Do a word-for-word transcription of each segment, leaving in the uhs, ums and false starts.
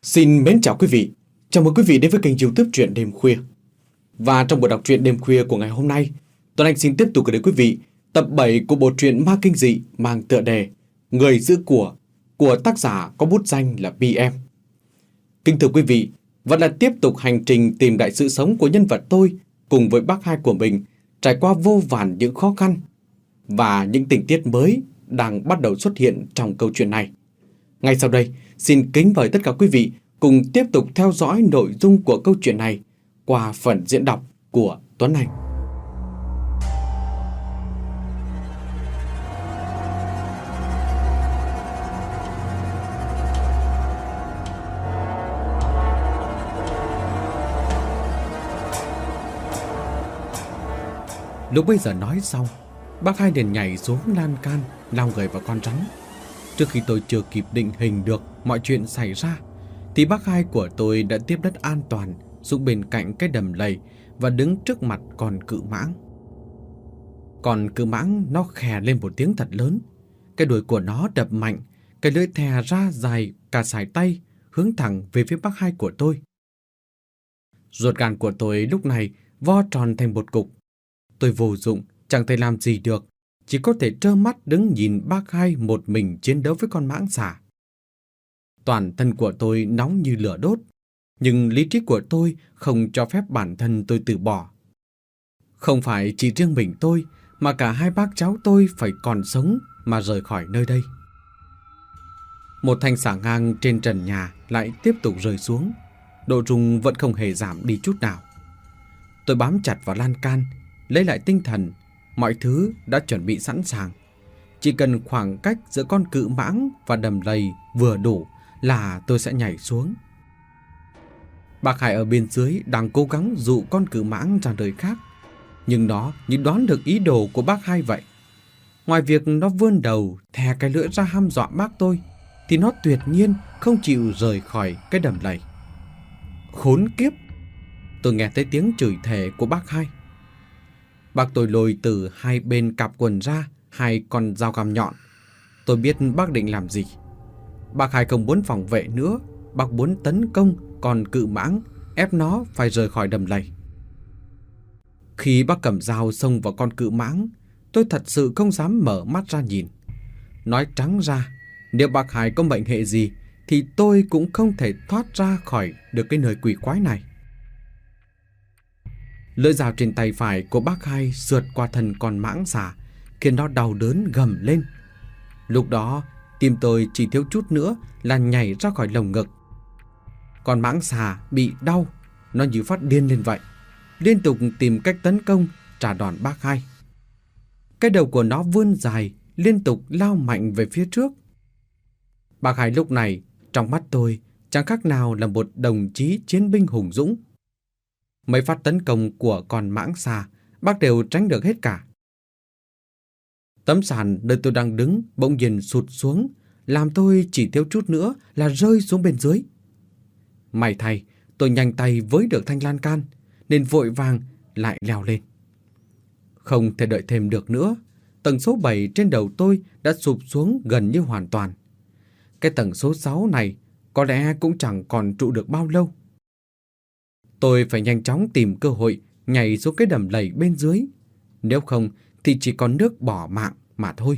Xin mến chào quý vị. Chào mừng quý vị đến với kênh YouTube Truyện Đêm Khuya. Và trong buổi đọc truyện đêm khuya của ngày hôm nay, Tuấn Anh xin tiếp tục gửi đến quý vị tập bảy của bộ truyện ma kinh dị mang tựa đề Người giữ của của tác giả có bút danh là pê em. Kính thưa quý vị, vẫn là tiếp tục hành trình tìm lại sự sống của nhân vật tôi cùng với bác hai của mình, trải qua vô vàn những khó khăn và những tình tiết mới đang bắt đầu xuất hiện trong câu chuyện này. Ngay sau đây, xin kính mời tất cả quý vị cùng tiếp tục theo dõi nội dung của câu chuyện này qua phần diễn đọc của Tuấn Anh. Lúc bây giờ nói xong, bác hai liền nhảy xuống lan can, lao người vào con rắn. Trước khi tôi chưa kịp định hình được mọi chuyện xảy ra, thì bác hai của tôi đã tiếp đất an toàn xuống bên cạnh cái đầm lầy và đứng trước mặt con cự mãng. Con cự mãng nó khè lên một tiếng thật lớn. Cái đuôi của nó đập mạnh, cái lưỡi thè ra dài cả sải tay, hướng thẳng về phía bác hai của tôi. Ruột gan của tôi lúc này vo tròn thành một cục. Tôi vô dụng, chẳng thể làm gì được, chỉ có thể trơ mắt đứng nhìn bác hai một mình chiến đấu với con mãng xà. Toàn thân của tôi nóng như lửa đốt, nhưng lý trí của tôi không cho phép bản thân tôi từ bỏ. Không phải chỉ riêng mình tôi, mà cả hai bác cháu tôi phải còn sống mà rời khỏi nơi đây. Một thanh xà ngang trên trần nhà lại tiếp tục rơi xuống, độ rung vẫn không hề giảm đi chút nào. Tôi bám chặt vào lan can, lấy lại tinh thần. Mọi thứ đã chuẩn bị sẵn sàng. Chỉ cần khoảng cách giữa con cự mãng và đầm lầy vừa đủ là tôi sẽ nhảy xuống. Bác Hải ở bên dưới đang cố gắng dụ con cự mãng ra nơi khác, nhưng nó như đoán được ý đồ của bác Hai vậy. Ngoài việc nó vươn đầu thè cái lưỡi ra hăm dọa bác tôi, thì nó tuyệt nhiên không chịu rời khỏi cái đầm lầy. Khốn kiếp! Tôi nghe thấy tiếng chửi thề của bác Hai. Bác tôi lôi từ hai bên cặp quần ra hai con dao găm nhọn. Tôi biết bác định làm gì. Bác Hai không muốn phòng vệ nữa, bác muốn tấn công con cự mãng, ép nó phải rời khỏi đầm lầy. Khi bác cầm dao xông vào con cự mãng, tôi thật sự không dám mở mắt ra nhìn. Nói trắng ra, nếu bác Hai có mệnh hệ gì thì tôi cũng không thể thoát ra khỏi được cái nơi quỷ quái này. Lưỡi dao trên tay phải của bác Hai sượt qua thân con mãng xà, khiến nó đau đớn gầm lên. Lúc đó, tim tôi chỉ thiếu chút nữa là nhảy ra khỏi lồng ngực. Con mãng xà bị đau, nó như phát điên lên vậy, liên tục tìm cách tấn công, trả đòn bác Hai. Cái đầu của nó vươn dài, liên tục lao mạnh về phía trước. Bác Hai lúc này, trong mắt tôi, chẳng khác nào là một đồng chí chiến binh hùng dũng. Mấy phát tấn công của con mãng xà, bác đều tránh được hết cả. Tấm sàn nơi tôi đang đứng bỗng nhiên sụt xuống, làm tôi chỉ thiếu chút nữa là rơi xuống bên dưới. May thay, tôi nhanh tay với được thanh lan can, nên vội vàng lại leo lên. Không thể đợi thêm được nữa, tầng số bảy trên đầu tôi đã sụp xuống gần như hoàn toàn. Cái tầng số sáu này có lẽ cũng chẳng còn trụ được bao lâu. Tôi phải nhanh chóng tìm cơ hội nhảy xuống cái đầm lầy bên dưới, nếu không thì chỉ còn nước bỏ mạng mà thôi.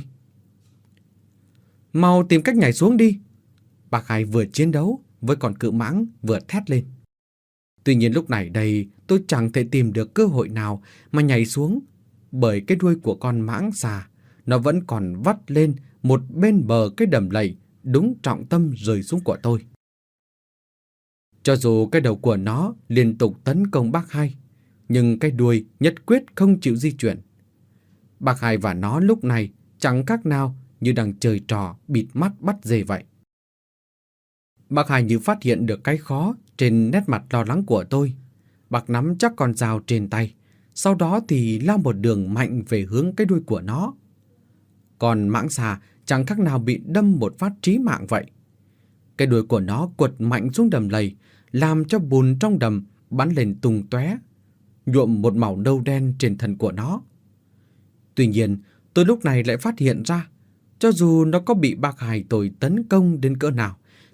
Mau tìm cách nhảy xuống đi! Bác Hai vừa chiến đấu với con cự mãng vừa thét lên. Tuy nhiên lúc này đây tôi chẳng thể tìm được cơ hội nào mà nhảy xuống, bởi cái đuôi của con mãng xà nó vẫn còn vắt lên một bên bờ cái đầm lầy, đúng trọng tâm rơi xuống của tôi. Cho dù cái đầu của nó liên tục tấn công bác Hai, nhưng cái đuôi nhất quyết không chịu di chuyển. Bác Hai và nó lúc này chẳng khác nào như đang chơi trò bịt mắt bắt dê vậy. Bác Hai như phát hiện được cái khó trên nét mặt lo lắng của tôi. Bác nắm chắc con dao trên tay, sau đó thì lao một đường mạnh về hướng cái đuôi của nó. Còn mãng xà chẳng khác nào bị đâm một phát chí mạng vậy. Cái đuôi của nó quật mạnh xuống đầm lầy, làm cho bùn trong đầm bắn lên tung tóe, nhuộm một màu nâu đen trên thân của nó. Tuy nhiên, tôi lúc này lại phát hiện ra, cho dù nó có bị bác Hai tôi tấn công đến cỡ nào,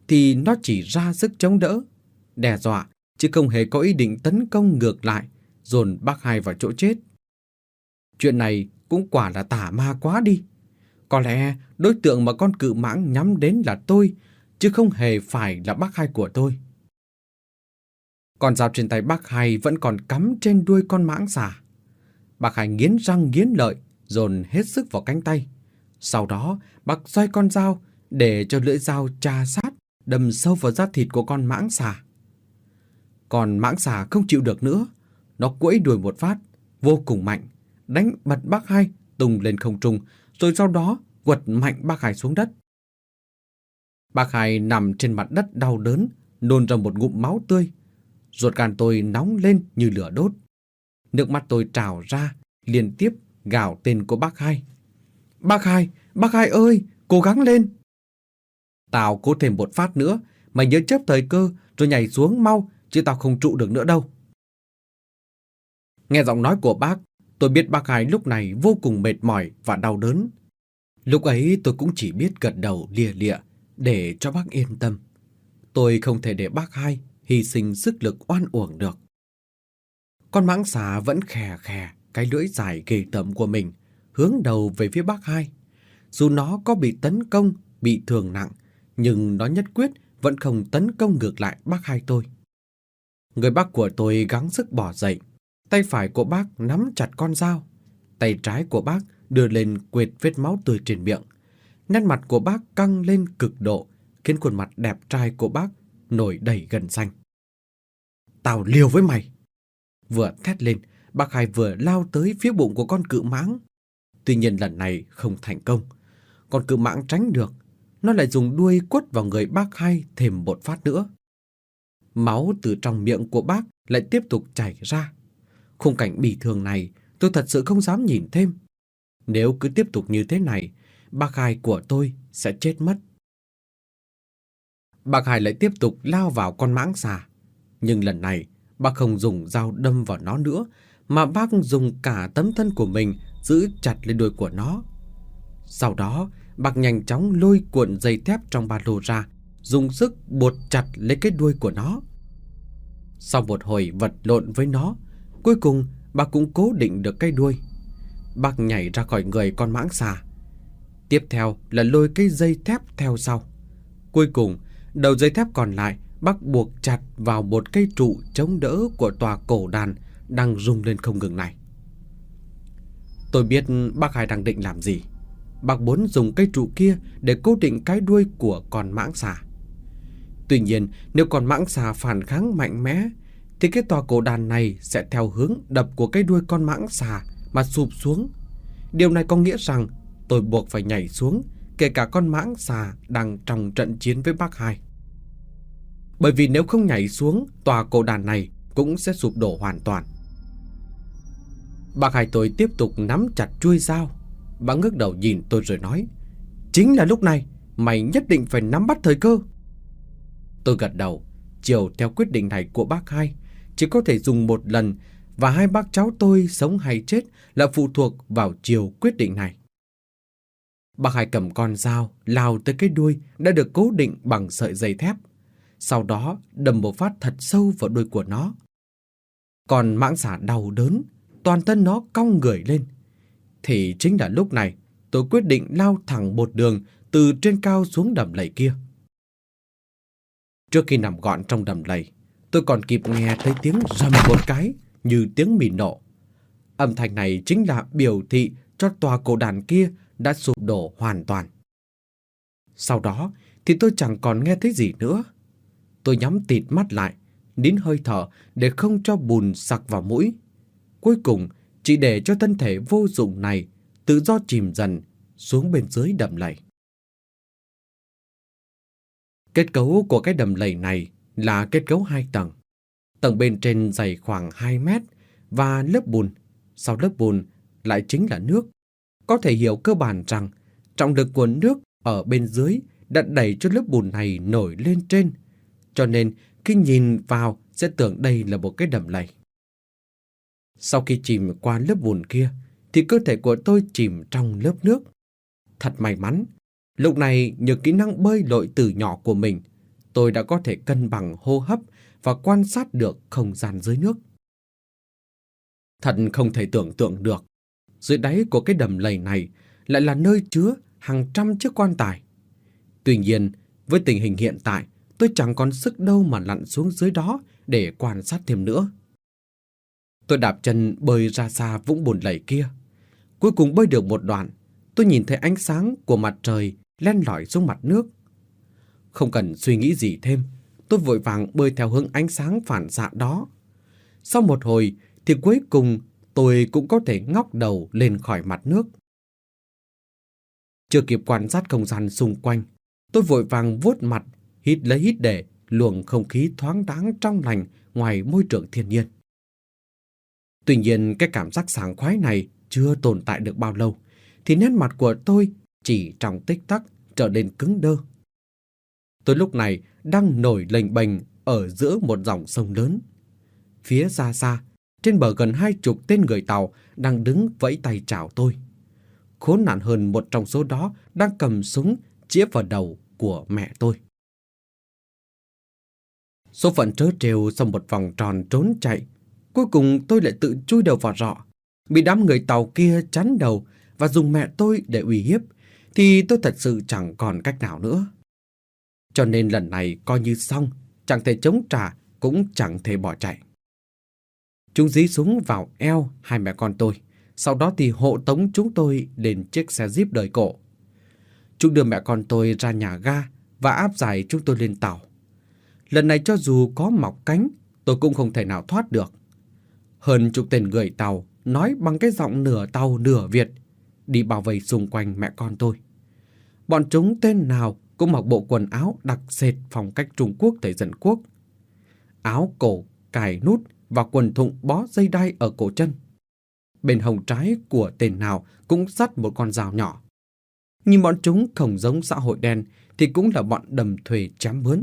thì nó chỉ ra sức chống đỡ, đe dọa, chứ không hề có ý định tấn công ngược lại, dồn bác hai vào chỗ chết. Chuyện này cũng quả là tà ma quá đi. Có lẽ đối tượng mà con cự mãng nhắm đến là tôi, chứ không hề phải là bác hai của tôi. Con dao trên tay bác hai vẫn còn cắm trên đuôi con mãng xà. Bác hai nghiến răng nghiến lợi, dồn hết sức vào cánh tay. Sau đó, bác xoay con dao để cho lưỡi dao chà sát, đâm sâu vào da thịt của con mãng xà. Con mãng xà không chịu được nữa, nó quẫy đuôi một phát, vô cùng mạnh, đánh bật bác hai tung lên không trung, rồi sau đó quật mạnh bác hai xuống đất. Bác hai nằm trên mặt đất đau đớn, nôn ra một ngụm máu tươi. Ruột gan tôi nóng lên như lửa đốt. Nước mắt tôi trào ra, liên tiếp gào tên của bác hai. Bác hai, bác hai ơi, cố gắng lên. Tao cố thêm một phát nữa, mày nhớ chớp thời cơ rồi nhảy xuống mau, chứ tao không trụ được nữa đâu. Nghe giọng nói của bác, tôi biết bác hai lúc này vô cùng mệt mỏi và đau đớn. Lúc ấy tôi cũng chỉ biết gật đầu lìa lịa để cho bác yên tâm. Tôi không thể để bác hai hy sinh sức lực oan uổng được. Con mãng xà vẫn khè khè cái lưỡi dài ghê tởm của mình, hướng đầu về phía bác hai. Dù nó có bị tấn công, bị thương nặng, nhưng nó nhất quyết vẫn không tấn công ngược lại bác hai tôi. Người bác của tôi gắng sức bỏ dậy. Tay phải của bác nắm chặt con dao. Tay trái của bác đưa lên quệt vết máu tươi trên miệng. Nét mặt của bác căng lên cực độ, khiến khuôn mặt đẹp trai của bác nổi đầy gân xanh. Tao liều với mày! Vừa thét lên, bác hai vừa lao tới phía bụng của con cự mãng. Tuy nhiên lần này không thành công. Con cự mãng tránh được, nó lại dùng đuôi quất vào người bác hai thêm một phát nữa. Máu từ trong miệng của bác lại tiếp tục chảy ra. Khung cảnh bi thương này tôi thật sự không dám nhìn thêm. Nếu cứ tiếp tục như thế này, bác hai của tôi sẽ chết mất. Bác hai lại tiếp tục lao vào con mãng xà. Nhưng lần này, bác không dùng dao đâm vào nó nữa, mà bác dùng cả tấm thân của mình giữ chặt lên đuôi của nó. Sau đó, bác nhanh chóng lôi cuộn dây thép trong ba lô ra, dùng sức buộc chặt lấy cái đuôi của nó. Sau một hồi vật lộn với nó, cuối cùng bác cũng cố định được cái đuôi. Bác nhảy ra khỏi người con mãng xà. Tiếp theo là lôi cái dây thép theo sau. Cuối cùng, đầu dây thép còn lại bác buộc chặt vào một cây trụ chống đỡ của tòa cổ đàn đang rung lên không ngừng này. Tôi biết bác hai đang định làm gì. Bác muốn dùng cây trụ kia để cố định cái đuôi của con mãng xà. Tuy nhiên, nếu con mãng xà phản kháng mạnh mẽ, thì cái tòa cổ đàn này sẽ theo hướng đập của cái đuôi con mãng xà mà sụp xuống. Điều này có nghĩa rằng tôi buộc phải nhảy xuống, kể cả con mãng xà đang trong trận chiến với bác hai. Bởi vì nếu không nhảy xuống, tòa cổ đàn này cũng sẽ sụp đổ hoàn toàn. Bác hai tôi tiếp tục nắm chặt chuôi dao. Bác ngước đầu nhìn tôi rồi nói: chính là lúc này, mày nhất định phải nắm bắt thời cơ. Tôi gật đầu, chiều theo quyết định này của bác hai. Chỉ có thể dùng một lần, và hai bác cháu tôi sống hay chết là phụ thuộc vào chiều quyết định này. Bác hai cầm con dao lao tới cái đuôi đã được cố định bằng sợi dây thép. Sau đó đâm một phát thật sâu vào đuôi của nó. Còn mãng xà đau đớn, toàn thân nó cong người lên. Thì chính là lúc này tôi quyết định lao thẳng một đường từ trên cao xuống đầm lầy kia. Trước khi nằm gọn trong đầm lầy, tôi còn kịp nghe thấy tiếng rầm một cái như tiếng mìn nổ. Âm thanh này chính là biểu thị cho tòa cổ đàn kia đã sụp đổ hoàn toàn. Sau đó thì tôi chẳng còn nghe thấy gì nữa. Tôi nhắm tịt mắt lại, nín hơi thở để không cho bùn sặc vào mũi. Cuối cùng chỉ để cho thân thể vô dụng này tự do chìm dần xuống bên dưới đầm lầy. Kết cấu của cái đầm lầy này là kết cấu hai tầng. Tầng bên trên dày khoảng hai mét và lớp bùn, sau lớp bùn lại chính là nước. Có thể hiểu cơ bản rằng trọng lực của nước ở bên dưới đã đẩy cho lớp bùn này nổi lên trên, cho nên khi nhìn vào sẽ tưởng đây là một cái đầm lầy. Sau khi chìm qua lớp bùn kia thì cơ thể của tôi chìm trong lớp nước. Thật may mắn, lúc này nhờ kỹ năng bơi lội từ nhỏ của mình, tôi đã có thể cân bằng hô hấp và quan sát được không gian dưới nước. Thật không thể tưởng tượng được, dưới đáy của cái đầm lầy này lại là nơi chứa hàng trăm chiếc quan tài. Tuy nhiên, với tình hình hiện tại, tôi chẳng còn sức đâu mà lặn xuống dưới đó để quan sát thêm nữa. Tôi đạp chân bơi ra xa vũng bùn lầy kia. Cuối cùng bơi được một đoạn, tôi nhìn thấy ánh sáng của mặt trời len lỏi xuống mặt nước. Không cần suy nghĩ gì thêm, tôi vội vàng bơi theo hướng ánh sáng phản xạ đó. Sau một hồi thì cuối cùng tôi cũng có thể ngóc đầu lên khỏi mặt nước. Chưa kịp quan sát không gian xung quanh, tôi vội vàng vuốt mặt, hít lấy hít để luồng không khí thoáng đáng trong lành ngoài môi trường thiên nhiên. Tuy nhiên, cái cảm giác sảng khoái này chưa tồn tại được bao lâu, thì nét mặt của tôi chỉ trong tích tắc trở nên cứng đơ. Tôi lúc này đang nổi lềnh bềnh ở giữa một dòng sông lớn. Phía xa xa, trên bờ gần hai chục tên người Tàu đang đứng vẫy tay chào tôi. Khốn nạn hơn, một trong số đó đang cầm súng chĩa vào đầu của mẹ tôi. Số phận trớ trêu sau một vòng tròn trốn chạy, cuối cùng tôi lại tự chui đầu vào rọ, bị đám người Tàu kia chắn đầu và dùng mẹ tôi để uy hiếp, thì tôi thật sự chẳng còn cách nào nữa. Cho nên lần này coi như xong, chẳng thể chống trả, cũng chẳng thể bỏ chạy. Chúng dí súng vào eo hai mẹ con tôi, sau đó thì hộ tống chúng tôi đến chiếc xe jeep đời cổ. Chúng đưa mẹ con tôi ra nhà ga và áp giải chúng tôi lên tàu. Lần này cho dù có mọc cánh, tôi cũng không thể nào thoát được. Hơn chục tên người Tàu nói bằng cái giọng nửa Tàu nửa Việt, đi bao vây xung quanh mẹ con tôi. Bọn chúng tên nào cũng mặc bộ quần áo đặc sệt phong cách Trung Quốc thời dân quốc. Áo cổ cài nút và quần thụng bó dây đai ở cổ chân. Bên hông trái của tên nào cũng dắt một con dao nhỏ. Nhưng bọn chúng không giống xã hội đen thì cũng là bọn đầm thuê chém mướn.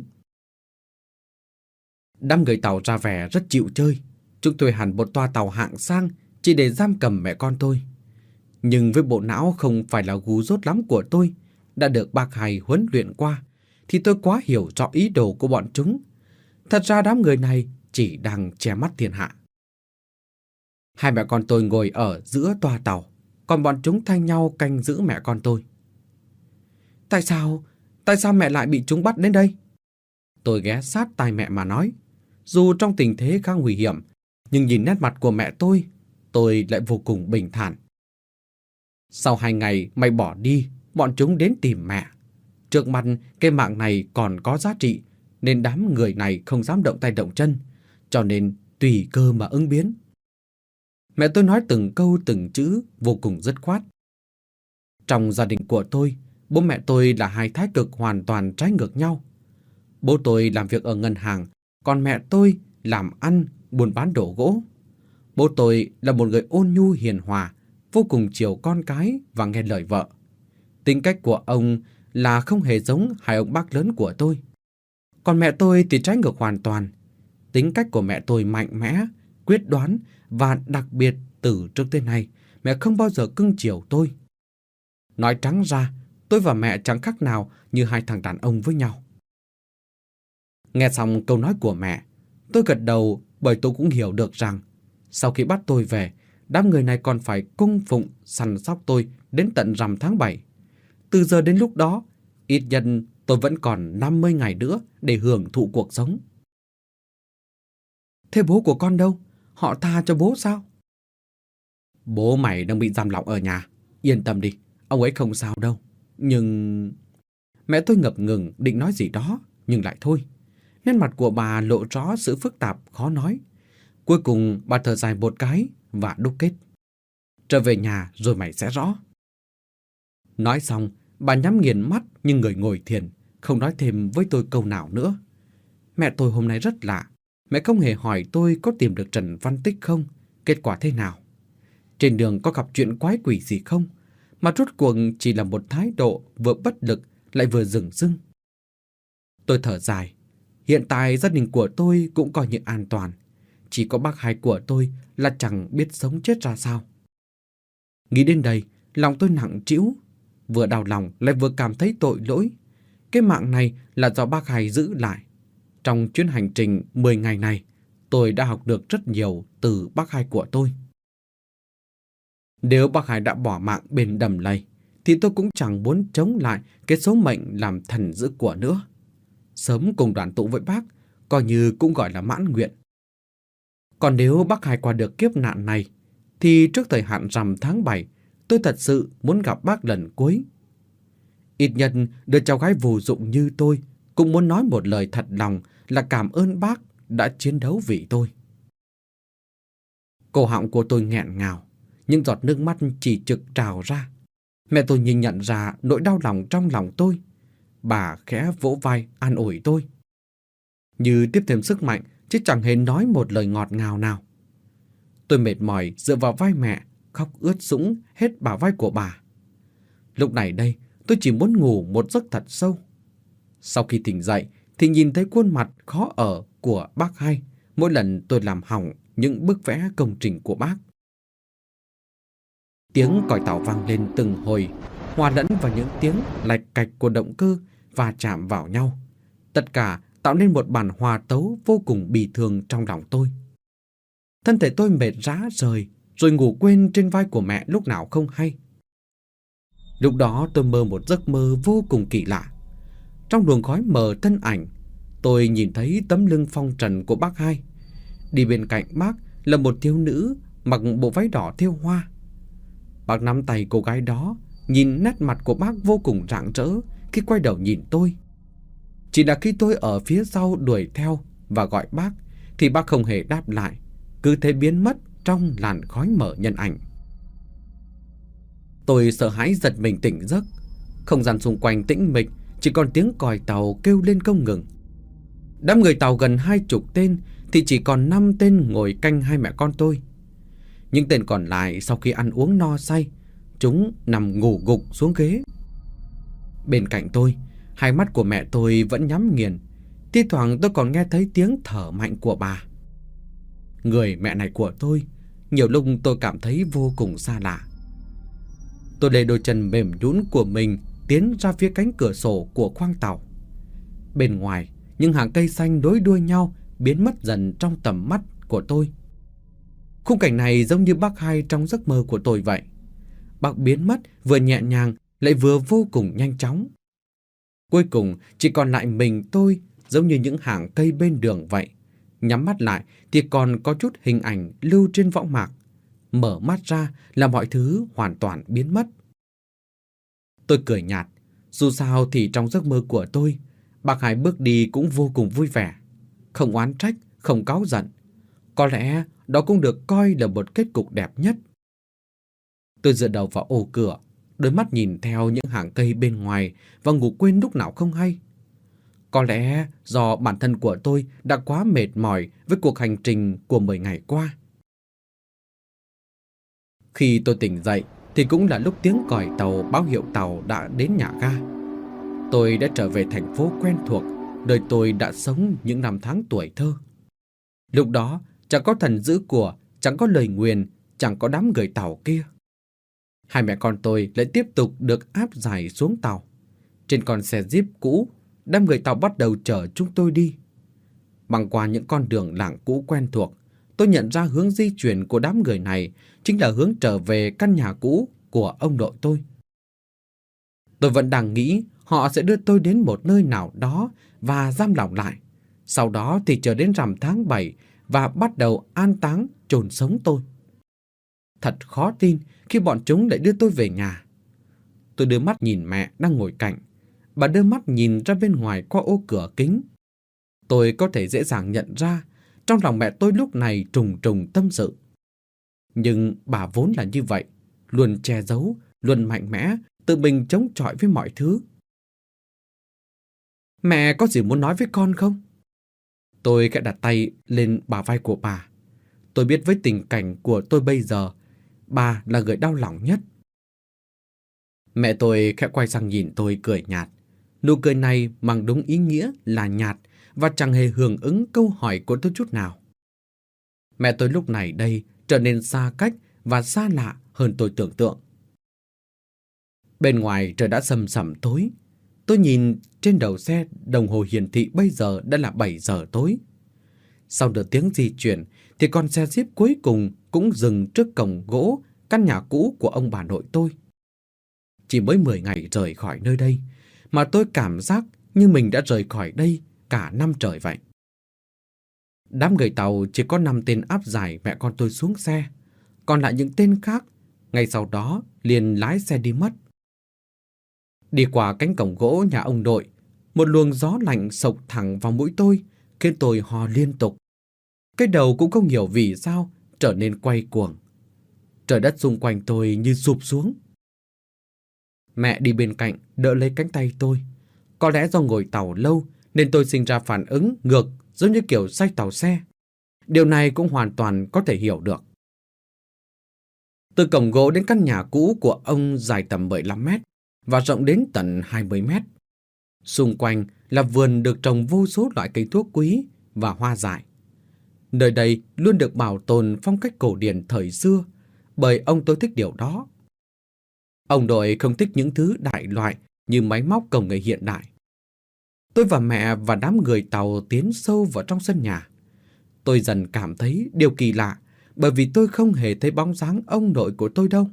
Đám người Tàu ra vẻ rất chịu chơi. Chúng thuê hẳn một toa tàu hạng sang chỉ để giam cầm mẹ con tôi. Nhưng với bộ não không phải là gu dốt lắm của tôi, đã được bác Hai huấn luyện qua, thì tôi quá hiểu rõ ý đồ của bọn chúng. Thật ra đám người này chỉ đang che mắt thiên hạ. Hai mẹ con tôi ngồi ở giữa toa tàu, còn bọn chúng thay nhau canh giữ mẹ con tôi. Tại sao, tại sao mẹ lại bị chúng bắt đến đây? Tôi ghé sát tai mẹ mà nói. Dù trong tình thế khá nguy hiểm, nhưng nhìn nét mặt của mẹ tôi, tôi lại vô cùng bình thản. Sau hai ngày mày bỏ đi, bọn chúng đến tìm mẹ. Trước mặt cái mạng này còn có giá trị, nên đám người này không dám động tay động chân, cho nên tùy cơ mà ứng biến. Mẹ tôi nói từng câu từng chữ vô cùng dứt khoát. Trong gia đình của tôi, bố mẹ tôi là hai thái cực hoàn toàn trái ngược nhau. Bố tôi làm việc ở ngân hàng, còn mẹ tôi làm ăn, buôn bán đồ gỗ. Bố tôi là một người ôn nhu hiền hòa, vô cùng chiều con cái và nghe lời vợ. Tính cách của ông là không hề giống hai ông bác lớn của tôi. Còn mẹ tôi thì trái ngược hoàn toàn. Tính cách của mẹ tôi mạnh mẽ, quyết đoán và đặc biệt từ trước tới nay, mẹ không bao giờ cưng chiều tôi. Nói trắng ra, tôi và mẹ chẳng khác nào như hai thằng đàn ông với nhau. Nghe xong câu nói của mẹ, tôi gật đầu bởi tôi cũng hiểu được rằng sau khi bắt tôi về, đám người này còn phải cung phụng săn sóc tôi đến tận rằm tháng bảy. Từ giờ đến lúc đó, ít nhất tôi vẫn còn năm mươi ngày nữa để hưởng thụ cuộc sống. Thế bố của con đâu? Họ tha cho bố sao? Bố mày đang bị giam lỏng ở nhà. Yên tâm đi, ông ấy không sao đâu. Nhưng... Mẹ tôi ngập ngừng định nói gì đó, nhưng lại thôi. Nét mặt của bà lộ rõ sự phức tạp, khó nói. Cuối cùng bà thở dài một cái và đúc kết. Trở về nhà rồi mày sẽ rõ. Nói xong, bà nhắm nghiền mắt như người ngồi thiền, không nói thêm với tôi câu nào nữa. Mẹ tôi hôm nay rất lạ. Mẹ không hề hỏi tôi có tìm được Trần Văn Tích không, kết quả thế nào. Trên đường có gặp chuyện quái quỷ gì không, mà rốt cuộc chỉ là một thái độ vừa bất lực lại vừa dửng dưng. Tôi thở dài. Hiện tại gia đình của tôi cũng coi như an toàn. Chỉ có bác Hai của tôi là chẳng biết sống chết ra sao. Nghĩ đến đây, lòng tôi nặng trĩu. Vừa đau lòng lại vừa cảm thấy tội lỗi. Cái mạng này là do bác Hai giữ lại. trong chuyến hành trình mười ngày này, tôi đã học được rất nhiều từ bác hai của tôi. Nếu bác hai đã bỏ mạng bên đầm lầy, thì tôi cũng chẳng muốn chống lại cái số mệnh làm thần giữ của nữa. Sớm cùng đoàn tụ với bác, coi như cũng gọi là mãn nguyện. Còn nếu bác hai qua được kiếp nạn này, thì trước thời hạn rằm tháng bảy, tôi thật sự muốn gặp bác lần cuối. Ít nhất đứa cháu gái vô dụng như tôi cũng muốn nói một lời thật lòng là cảm ơn bác đã chiến đấu vì tôi. Cổ họng của tôi nghẹn ngào, những giọt nước mắt chỉ trực trào ra. Mẹ tôi nhìn nhận ra nỗi đau lòng trong lòng tôi. Bà khẽ vỗ vai an ủi tôi, như tiếp thêm sức mạnh, chứ chẳng hề nói một lời ngọt ngào nào. Tôi mệt mỏi dựa vào vai mẹ, khóc ướt sũng hết bả vai của bà. Lúc này đây, tôi chỉ muốn ngủ một giấc thật sâu. Sau khi tỉnh dậy thì nhìn thấy khuôn mặt khó ở của bác hai mỗi lần tôi làm hỏng những bức vẽ công trình của bác. Tiếng còi tàu vang lên từng hồi, hòa lẫn vào những tiếng lạch cạch của động cơ và chạm vào nhau. Tất cả tạo nên một bản hòa tấu vô cùng bi thương trong lòng tôi. Thân thể tôi mệt rã rời, rồi ngủ quên trên vai của mẹ lúc nào không hay. Lúc đó tôi mơ một giấc mơ vô cùng kỳ lạ. Trong luồng khói mờ thân ảnh, tôi nhìn thấy tấm lưng phong trần của bác hai. Đi bên cạnh bác là một thiếu nữ mặc bộ váy đỏ thêu hoa. Bác nắm tay cô gái đó, nhìn nét mặt của bác vô cùng rạng rỡ khi quay đầu nhìn tôi. Chỉ là khi tôi ở phía sau đuổi theo và gọi bác, thì bác không hề đáp lại, cứ thế biến mất trong làn khói mờ nhân ảnh. Tôi sợ hãi giật mình tỉnh giấc. Không gian xung quanh tĩnh mịch, chỉ còn tiếng còi tàu kêu lên không ngừng. Đám người tàu gần hai chục tên thì chỉ còn năm tên ngồi canh hai mẹ con tôi. Những tên còn lại sau khi ăn uống no say, chúng nằm ngủ gục xuống ghế. Bên cạnh tôi, hai mắt của mẹ tôi vẫn nhắm nghiền. Thi thoảng tôi còn nghe thấy tiếng thở mạnh của bà. Người mẹ này của tôi, nhiều lúc tôi cảm thấy vô cùng xa lạ. Tôi để đôi chân mềm nhũn của mình tiến ra phía cánh cửa sổ của khoang tàu. Bên ngoài, những hàng cây xanh nối đuôi nhau biến mất dần trong tầm mắt của tôi. Khung cảnh này giống như bác hai trong giấc mơ của tôi vậy. Bác biến mất vừa nhẹ nhàng lại vừa vô cùng nhanh chóng. Cuối cùng chỉ còn lại mình tôi, giống như những hàng cây bên đường vậy. Nhắm mắt lại thì còn có chút hình ảnh lưu trên võng mạc. Mở mắt ra là mọi thứ hoàn toàn biến mất. Tôi cười nhạt. Dù sao thì trong giấc mơ của tôi, bác hai bước đi cũng vô cùng vui vẻ. Không oán trách, không cáu giận. Có lẽ đó cũng được coi là một kết cục đẹp nhất. Tôi dựa đầu vào ô cửa, đôi mắt nhìn theo những hàng cây bên ngoài và ngủ quên lúc nào không hay. Có lẽ do bản thân của tôi đã quá mệt mỏi với cuộc hành trình của mười ngày qua. Khi tôi tỉnh dậy thì cũng là lúc tiếng còi tàu báo hiệu tàu đã đến nhà ga. Tôi đã trở về thành phố quen thuộc, nơi tôi đã sống những năm tháng tuổi thơ. Lúc đó chẳng có thần giữ của, chẳng có lời nguyền, chẳng có đám người tàu kia. Hai mẹ con tôi lại tiếp tục được áp giải xuống tàu. Trên con xe Jeep cũ, đám người tàu bắt đầu chở chúng tôi đi. Băng qua những con đường làng cũ quen thuộc, tôi nhận ra hướng di chuyển của đám người này chính là hướng trở về căn nhà cũ của ông nội tôi. Tôi vẫn đang nghĩ họ sẽ đưa tôi đến một nơi nào đó và giam lỏng lại. Sau đó thì chờ đến rằm tháng bảy và bắt đầu an táng chôn sống tôi. Thật khó tin khi bọn chúng lại đưa tôi về nhà. Tôi đưa mắt nhìn mẹ đang ngồi cạnh. Bà đưa mắt nhìn ra bên ngoài qua ô cửa kính. Tôi có thể dễ dàng nhận ra trong lòng mẹ tôi lúc này trùng trùng tâm sự. Nhưng bà vốn là như vậy, luôn che giấu, luôn mạnh mẽ, tự mình chống chọi với mọi thứ. Mẹ có gì muốn nói với con không? Tôi khẽ đặt tay lên bả vai của bà. Tôi biết với tình cảnh của tôi bây giờ, bà là người đau lòng nhất. Mẹ tôi khẽ quay sang nhìn tôi cười nhạt. Nụ cười này mang đúng ý nghĩa là nhạt và chẳng hề hưởng ứng câu hỏi của tôi chút nào. Mẹ tôi lúc này đây trở nên xa cách và xa lạ hơn tôi tưởng tượng. Bên ngoài trời đã sầm sẩm tối. Tôi nhìn trên đầu xe, đồng hồ hiển thị bây giờ đã là bảy giờ tối. Sau nửa tiếng di chuyển thì con xe Jeep cuối cùng cũng dừng trước cổng gỗ căn nhà cũ của ông bà nội tôi. Chỉ mới mười ngày rời khỏi nơi đây mà tôi cảm giác như mình đã rời khỏi đây cả năm trời vậy. Đám người Tàu chỉ có năm tên áp giải mẹ con tôi xuống xe, còn lại những tên khác ngay sau đó liền lái xe đi mất. Đi qua cánh cổng gỗ nhà ông nội, một luồng gió lạnh sộc thẳng vào mũi tôi, khiến tôi hò liên tục. Cái đầu cũng không hiểu vì sao trở nên quay cuồng. Trời đất xung quanh tôi như sụp xuống. Mẹ đi bên cạnh đỡ lấy cánh tay tôi. Có lẽ do ngồi tàu lâu nên tôi sinh ra phản ứng ngược, giống như kiểu say tàu xe. Điều này cũng hoàn toàn có thể hiểu được. Từ cổng gỗ đến căn nhà cũ của ông dài tầm mười lăm mét và rộng đến tận hai mươi mét. Xung quanh là vườn được trồng vô số loại cây thuốc quý và hoa dại. Nơi đây luôn được bảo tồn phong cách cổ điển thời xưa, bởi ông tôi thích điều đó. Ông nội không thích những thứ đại loại như máy móc công nghệ hiện đại. Tôi và mẹ và đám người Tàu tiến sâu vào trong sân nhà. Tôi dần cảm thấy điều kỳ lạ, bởi vì tôi không hề thấy bóng dáng ông nội của tôi đâu.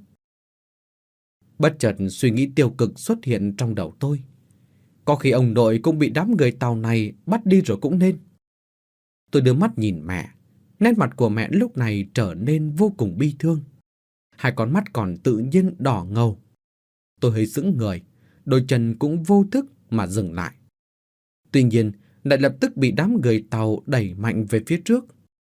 Bất chợt suy nghĩ tiêu cực xuất hiện trong đầu tôi. Có khi ông nội cũng bị đám người Tàu này bắt đi rồi cũng nên. Tôi đưa mắt nhìn mẹ. Nét mặt của mẹ lúc này trở nên vô cùng bi thương. Hai con mắt còn tự nhiên đỏ ngầu. Tôi hơi sững người, đôi chân cũng vô thức mà dừng lại. Tuy nhiên, lại lập tức bị đám người Tàu đẩy mạnh về phía trước.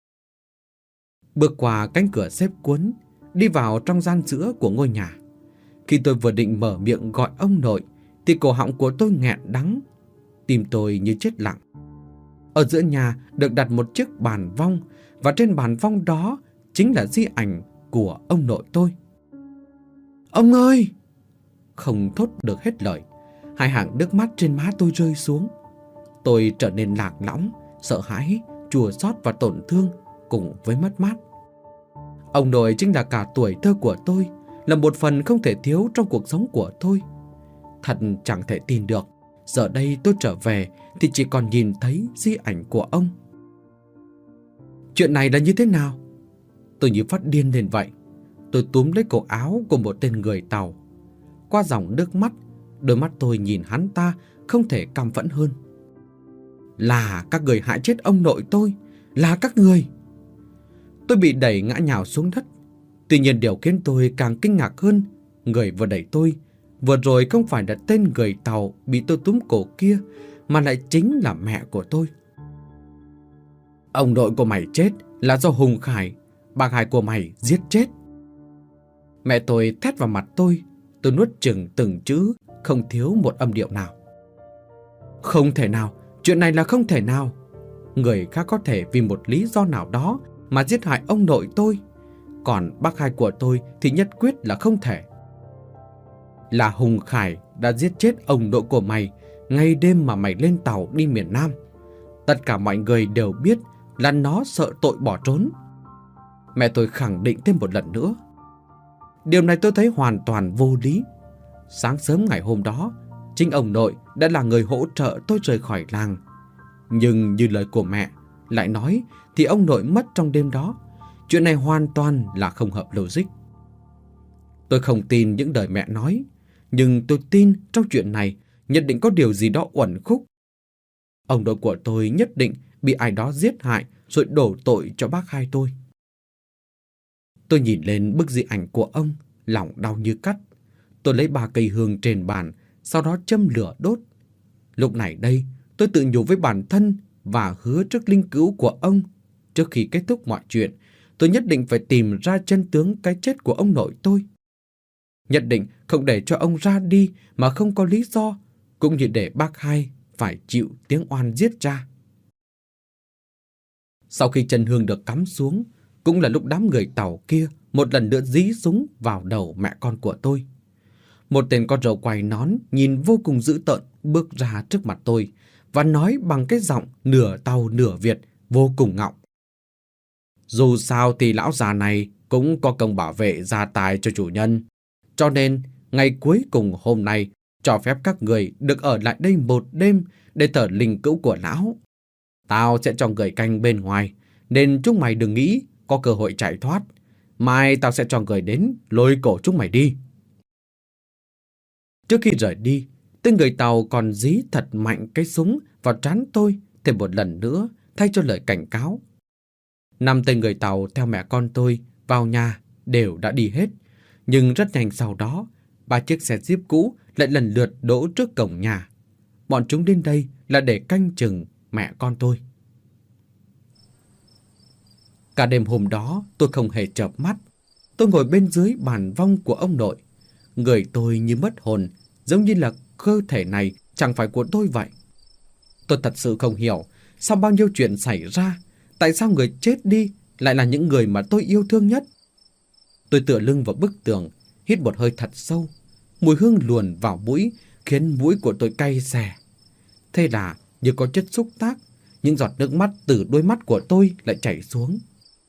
Bước qua cánh cửa xếp cuốn, đi vào trong gian giữa của ngôi nhà. Khi tôi vừa định mở miệng gọi ông nội, thì cổ họng của tôi nghẹn đắng, tim tôi như chết lặng. Ở giữa nhà được đặt một chiếc bàn vong, và trên bàn vong đó chính là di ảnh của ông nội tôi. Ông ơi! Không thốt được hết lời, hai hàng nước mắt trên má tôi rơi xuống. Tôi trở nên lạc lõng, sợ hãi, chua xót và tổn thương cùng với mất mát. Ông nội chính là cả tuổi thơ của tôi, là một phần không thể thiếu trong cuộc sống của tôi. Thật chẳng thể tin được, giờ đây tôi trở về thì chỉ còn nhìn thấy di ảnh của ông. Chuyện này là như thế nào? Tôi như phát điên lên vậy. Tôi túm lấy cổ áo của một tên người Tàu. Qua dòng nước mắt, đôi mắt tôi nhìn hắn ta không thể căm phẫn hơn. Là các người hại chết ông nội tôi, là các người. Tôi bị đẩy ngã nhào xuống đất. Tuy nhiên điều khiến tôi càng kinh ngạc hơn, người vừa đẩy tôi vừa rồi không phải là tên người Tàu bị tôi túm cổ kia, mà lại chính là mẹ của tôi. Ông nội của mày chết là do Hùng Khải, bác hai của mày giết chết. Mẹ tôi thét vào mặt tôi. Tôi nuốt chừng từng chữ, không thiếu một âm điệu nào. Không thể nào, chuyện này là không thể nào. Người khác có thể vì một lý do nào đó mà giết hại ông nội tôi, còn bác hai của tôi thì nhất quyết là không thể. Là Hùng Khải đã giết chết ông nội của mày ngày đêm mà mày lên tàu đi miền Nam. Tất cả mọi người đều biết là nó sợ tội bỏ trốn. Mẹ tôi khẳng định thêm một lần nữa. Điều này tôi thấy hoàn toàn vô lý. Sáng sớm ngày hôm đó, chính ông nội đã là người hỗ trợ tôi rời khỏi làng. Nhưng như lời của mẹ lại nói thì ông nội mất trong đêm đó. Chuyện này hoàn toàn là không hợp logic. Tôi không tin những lời mẹ nói, nhưng tôi tin trong chuyện này nhất định có điều gì đó uẩn khúc. Ông nội của tôi nhất định bị ai đó giết hại rồi đổ tội cho bác hai tôi. Tôi nhìn lên bức di ảnh của ông, lòng đau như cắt. Tôi lấy ba cây hương trên bàn, sau đó châm lửa đốt. Lúc này đây, tôi tự nhủ với bản thân và hứa trước linh cữu của ông, trước khi kết thúc mọi chuyện, tôi nhất định phải tìm ra chân tướng cái chết của ông nội tôi. Nhất định không để cho ông ra đi mà không có lý do, cũng như để bác hai phải chịu tiếng oan giết cha. Sau khi chân hương được cắm xuống, cũng là lúc đám người Tàu kia một lần nữa dí súng vào đầu mẹ con của tôi. Một tên con râu quai nón nhìn vô cùng dữ tợn bước ra trước mặt tôi và nói bằng cái giọng nửa Tàu nửa Việt vô cùng ngọng. Dù sao thì lão già này cũng có công bảo vệ gia tài cho chủ nhân, cho nên ngày cuối cùng hôm nay cho phép các người được ở lại đây một đêm để thờ linh cữu của lão. Tao sẽ cho người canh bên ngoài, nên chúng mày đừng nghĩ có cơ hội chạy thoát. Mai tao sẽ cho người đến lôi cổ chúng mày đi. Trước khi rời đi, tên người Tàu còn dí thật mạnh cái súng vào trán tôi thêm một lần nữa thay cho lời cảnh cáo. Năm tên người Tàu theo mẹ con tôi vào nhà đều đã đi hết, nhưng rất nhanh sau đó, ba chiếc xe Jeep cũ lại lần lượt đỗ trước cổng nhà. Bọn chúng đến đây là để canh chừng mẹ con tôi. Cả đêm hôm đó tôi không hề chợp mắt. Tôi ngồi bên dưới bàn vong của ông nội. Người tôi như mất hồn, giống như là cơ thể này chẳng phải của tôi vậy. Tôi thật sự không hiểu sau bao nhiêu chuyện xảy ra, tại sao người chết đi lại là những người mà tôi yêu thương nhất. Tôi tựa lưng vào bức tường, hít một hơi thật sâu. Mùi hương luồn vào mũi khiến mũi của tôi cay xè. Thế là như có chất xúc tác, những giọt nước mắt từ đôi mắt của tôi lại chảy xuống.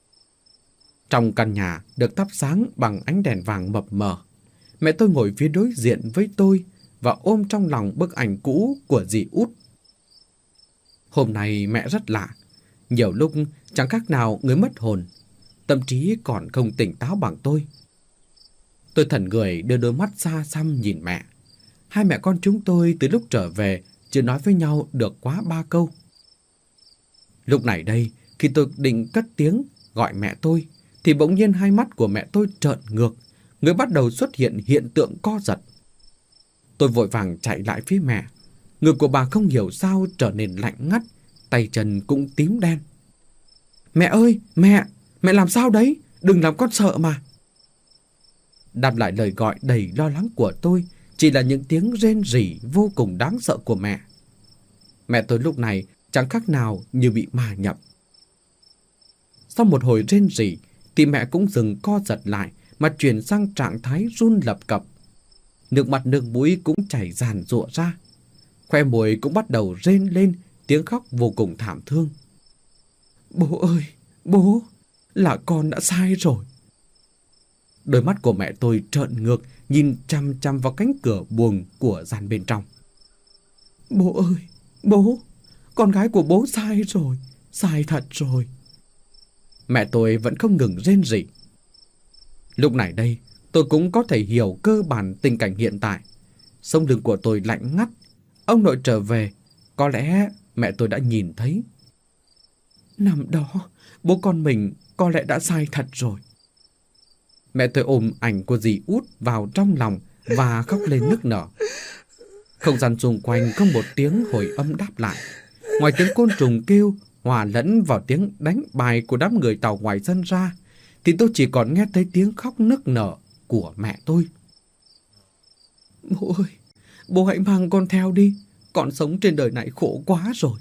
Trong căn nhà được thắp sáng bằng ánh đèn vàng mập mờ. Mẹ tôi ngồi phía đối diện với tôi và ôm trong lòng bức ảnh cũ của dì Út. Hôm nay mẹ rất lạ. Nhiều lúc chẳng khác nào người mất hồn, tâm trí còn không tỉnh táo bằng tôi. Tôi thẫn người đưa đôi mắt xa xăm nhìn mẹ. Hai mẹ con chúng tôi từ lúc trở về chưa nói với nhau được quá ba câu. Lúc này đây, khi tôi định cất tiếng gọi mẹ tôi, thì bỗng nhiên hai mắt của mẹ tôi trợn ngược, người bắt đầu xuất hiện hiện tượng co giật. Tôi vội vàng chạy lại phía mẹ. Người của bà không hiểu sao trở nên lạnh ngắt, tay chân cũng tím đen. Mẹ ơi, mẹ, mẹ làm sao đấy? Đừng làm con sợ mà. Đáp lại lời gọi đầy lo lắng của tôi chỉ là những tiếng rên rỉ vô cùng đáng sợ của mẹ. Mẹ tôi lúc này chẳng khác nào như bị ma nhập. Sau một hồi rên rỉ thì mẹ cũng dừng co giật lại mà chuyển sang trạng thái run lập cập. Nước mặt nước mũi cũng chảy ràn rụa ra. Khoe môi cũng bắt đầu rên lên tiếng khóc vô cùng thảm thương. Bố ơi, bố, là con đã sai rồi. Đôi mắt của mẹ tôi trợn ngược nhìn chăm chăm vào cánh cửa buồng của gian bên trong. Bố ơi, bố, con gái của bố sai rồi, sai thật rồi. Mẹ tôi vẫn không ngừng rên rỉ. Lúc này đây, tôi cũng có thể hiểu cơ bản tình cảnh hiện tại. Sống lưng của tôi lạnh ngắt. Ông nội trở về, có lẽ mẹ tôi đã nhìn thấy. Năm đó, bố con mình có lẽ đã sai thật rồi. Mẹ tôi ôm ảnh của dì Út vào trong lòng và khóc lên nức nở. Không gian xung quanh không một tiếng hồi âm đáp lại. Ngoài tiếng côn trùng kêu hòa lẫn vào tiếng đánh bài của đám người Tàu ngoài sân ra, thì tôi chỉ còn nghe thấy tiếng khóc nức nở của mẹ tôi. Bố ơi, bố hãy mang con theo đi. Con sống trên đời này khổ quá rồi.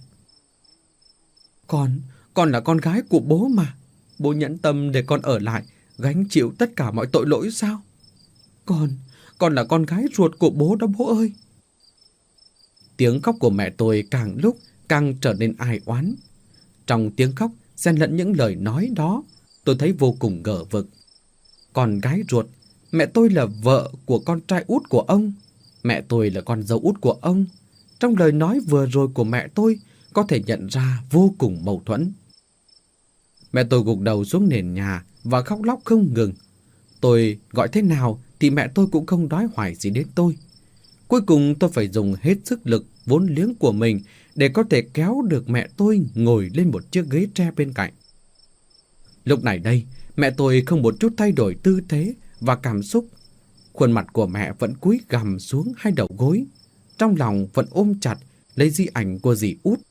Con, con là con gái của bố mà. Bố nhẫn tâm để con ở lại gánh chịu tất cả mọi tội lỗi sao? Con, con là con gái ruột của bố đó bố ơi. Tiếng khóc của mẹ tôi càng lúc càng trở nên ai oán. Trong tiếng khóc xen lẫn những lời nói đó, tôi thấy vô cùng ngờ vực. Con gái ruột, mẹ tôi là vợ của con trai út của ông. Mẹ tôi là con dâu út của ông. Trong lời nói vừa rồi của mẹ tôi có thể nhận ra vô cùng mâu thuẫn. Mẹ tôi gục đầu xuống nền nhà và khóc lóc không ngừng. Tôi gọi thế nào thì mẹ tôi cũng không nói hoài gì đến tôi. Cuối cùng tôi phải dùng hết sức lực vốn liếng của mình để có thể kéo được mẹ tôi ngồi lên một chiếc ghế tre bên cạnh. Lúc này đây, mẹ tôi không một chút thay đổi tư thế và cảm xúc. Khuôn mặt của mẹ vẫn cúi gằm xuống hai đầu gối, trong lòng vẫn ôm chặt lấy di ảnh của dì Út.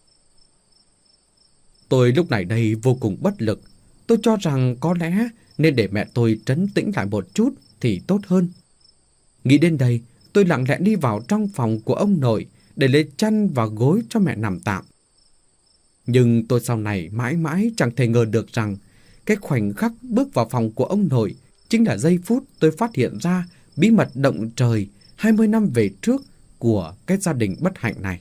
Tôi lúc này đây vô cùng bất lực. Tôi cho rằng có lẽ nên để mẹ tôi trấn tĩnh lại một chút thì tốt hơn. Nghĩ đến đây, tôi lặng lẽ đi vào trong phòng của ông nội để lấy chăn và gối cho mẹ nằm tạm. Nhưng tôi sau này mãi mãi chẳng thể ngờ được rằng cái khoảnh khắc bước vào phòng của ông nội chính là giây phút tôi phát hiện ra bí mật động trời hai mươi năm về trước của cái gia đình bất hạnh này.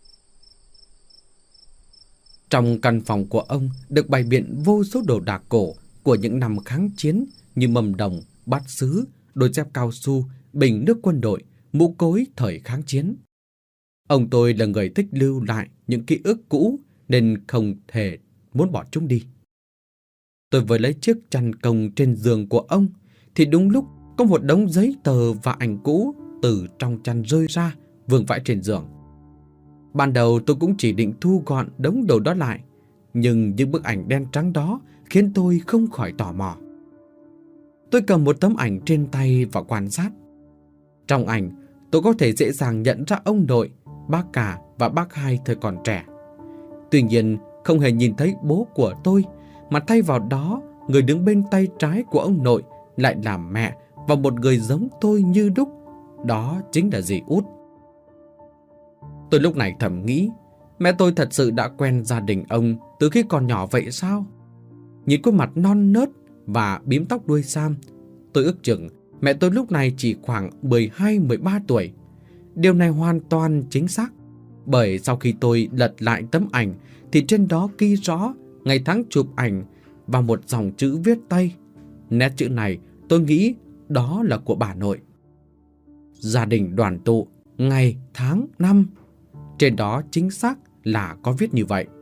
Trong căn phòng của ông được bày biện vô số đồ đạc cổ của những năm kháng chiến như mâm đồng, bát sứ, đôi dép cao su, bình nước quân đội mũ cối thời kháng chiến. Ông tôi là người thích lưu lại những ký ức cũ nên không thể muốn bỏ chúng đi. Tôi vừa lấy chiếc chăn cồng trên giường của ông thì đúng lúc có một đống giấy tờ và ảnh cũ từ trong chăn rơi ra vương vãi trên giường. Ban đầu tôi cũng chỉ định thu gọn đống đồ đó lại, nhưng những bức ảnh đen trắng đó khiến tôi không khỏi tò mò. Tôi cầm một tấm ảnh trên tay và quan sát. Trong ảnh, tôi có thể dễ dàng nhận ra ông nội, bác cả và bác hai thời còn trẻ. Tuy nhiên, không hề nhìn thấy bố của tôi, mà thay vào đó, người đứng bên tay trái của ông nội lại là mẹ và một người giống tôi như đúc. Đó chính là dì Út. Tôi lúc này thầm nghĩ, mẹ tôi thật sự đã quen gia đình ông từ khi còn nhỏ vậy sao? Nhìn khuôn mặt non nớt và bím tóc đuôi sam, tôi ước chừng mẹ tôi lúc này chỉ khoảng mười hai mười ba tuổi. Điều này hoàn toàn chính xác, bởi sau khi tôi lật lại tấm ảnh thì trên đó ghi rõ ngày tháng chụp ảnh và một dòng chữ viết tay. Nét chữ này tôi nghĩ đó là của bà nội. Gia đình đoàn tụ, ngày, tháng, năm. Trên đó chính xác là có viết như vậy.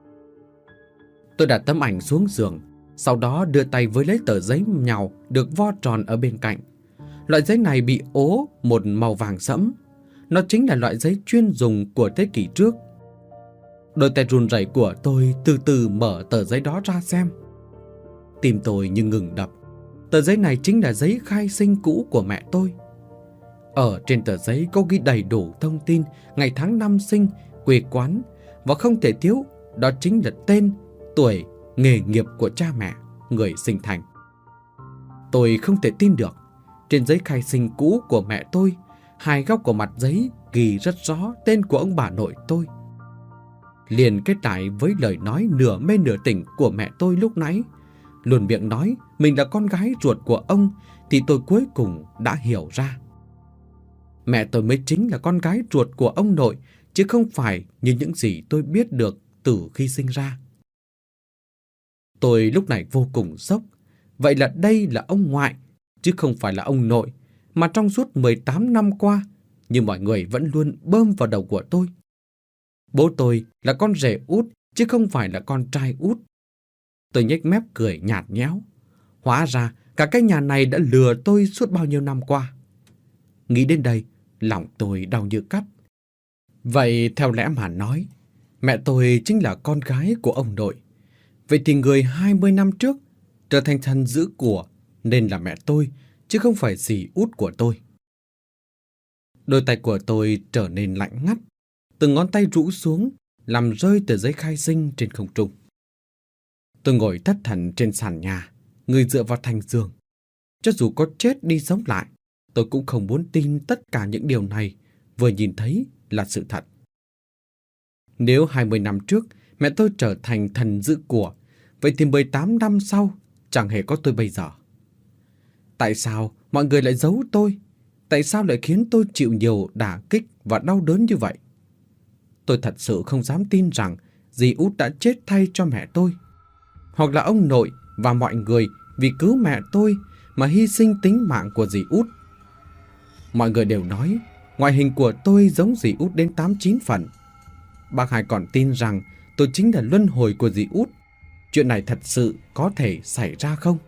Tôi đặt tấm ảnh xuống giường, sau đó đưa tay với lấy tờ giấy nhàu được vo tròn ở bên cạnh. Loại giấy này bị ố một màu vàng sẫm. Nó chính là loại giấy chuyên dùng của thế kỷ trước. Đôi tay run rẩy của tôi từ từ mở tờ giấy đó ra xem. Tim tôi như ngừng đập. Tờ giấy này chính là giấy khai sinh cũ của mẹ tôi. Ở trên tờ giấy có ghi đầy đủ thông tin, ngày tháng năm sinh, quê quán, và không thể thiếu đó chính là tên, tuổi, nghề nghiệp của cha mẹ, người sinh thành. Tôi không thể tin được. Trên giấy khai sinh cũ của mẹ tôi, hai góc của mặt giấy ghi rất rõ tên của ông bà nội tôi. Liền kết lại với lời nói nửa mê nửa tỉnh của mẹ tôi lúc nãy, luôn miệng nói mình là con gái ruột của ông, thì tôi cuối cùng đã hiểu ra. Mẹ tôi mới chính là con gái ruột của ông nội, chứ không phải như những gì tôi biết được từ khi sinh ra. Tôi lúc này vô cùng sốc. Vậy là đây là ông ngoại, chứ không phải là ông nội, mà trong suốt mười tám năm qua, như mọi người vẫn luôn bơm vào đầu của tôi. Bố tôi là con rể út, chứ không phải là con trai út. Tôi nhếch mép cười nhạt nhẽo. Hóa ra cả cái nhà này đã lừa tôi suốt bao nhiêu năm qua. Nghĩ đến đây, lòng tôi đau như cắt. Vậy theo lẽ mà nói, mẹ tôi chính là con gái của ông nội. Vậy thì người hai mươi năm trước trở thành thần giữ của nên là mẹ tôi, chứ không phải dì út của tôi. Đôi tay của tôi trở nên lạnh ngắt. Từng ngón tay rũ xuống, làm rơi tờ giấy khai sinh trên không trung. Tôi ngồi thất thần trên sàn nhà, người dựa vào thành giường. Cho dù có chết đi sống lại, tôi cũng không muốn tin tất cả những điều này vừa nhìn thấy là sự thật. Nếu hai mươi năm trước mẹ tôi trở thành thần giữ của, vậy thì mười tám năm sau chẳng hề có tôi bây giờ. Tại sao mọi người lại giấu tôi? Tại sao lại khiến tôi chịu nhiều đả kích và đau đớn như vậy? Tôi thật sự không dám tin rằng dì út đã chết thay cho mẹ tôi, hoặc là ông nội và mọi người vì cứu mẹ tôi mà hy sinh tính mạng của dì út. Mọi người đều nói ngoại hình của tôi giống dì út đến tám chín phần. Bác Hai còn tin rằng tôi chính là luân hồi của dì út. Chuyện này thật sự có thể xảy ra không?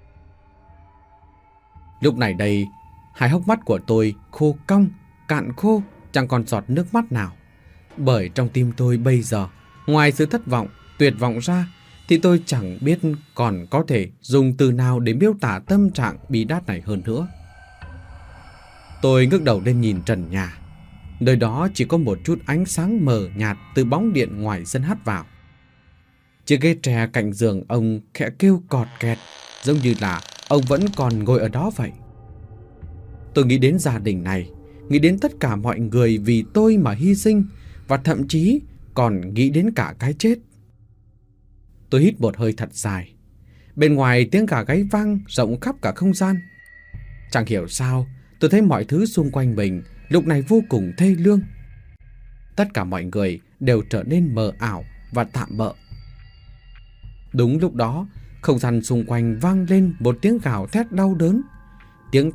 Lúc này đây, hai hốc mắt của tôi khô cong, cạn khô, chẳng còn giọt nước mắt nào. Bởi trong tim tôi bây giờ, ngoài sự thất vọng, tuyệt vọng ra, thì tôi chẳng biết còn có thể dùng từ nào để miêu tả tâm trạng bi đát này hơn nữa. Tôi ngước đầu lên nhìn trần nhà. Nơi đó chỉ có một chút ánh sáng mờ nhạt từ bóng điện ngoài sân hắt vào. Chiếc ghế tre cạnh giường ông khẽ kêu cọt kẹt, giống như là ông vẫn còn ngồi ở đó vậy. Tôi nghĩ đến gia đình này, nghĩ đến tất cả mọi người vì tôi mà hy sinh, và thậm chí còn nghĩ đến cả cái chết. Tôi hít một hơi thật dài. Bên ngoài tiếng gà gáy vang rộng khắp cả không gian. Chẳng hiểu sao, tôi thấy mọi thứ xung quanh mình lúc này vô cùng thê lương. Tất cả mọi người đều trở nên mờ ảo và tạm bợ. Đúng lúc đó, không gian xung quanh vang lên một tiếng gào thét đau đớn. Tiếng thét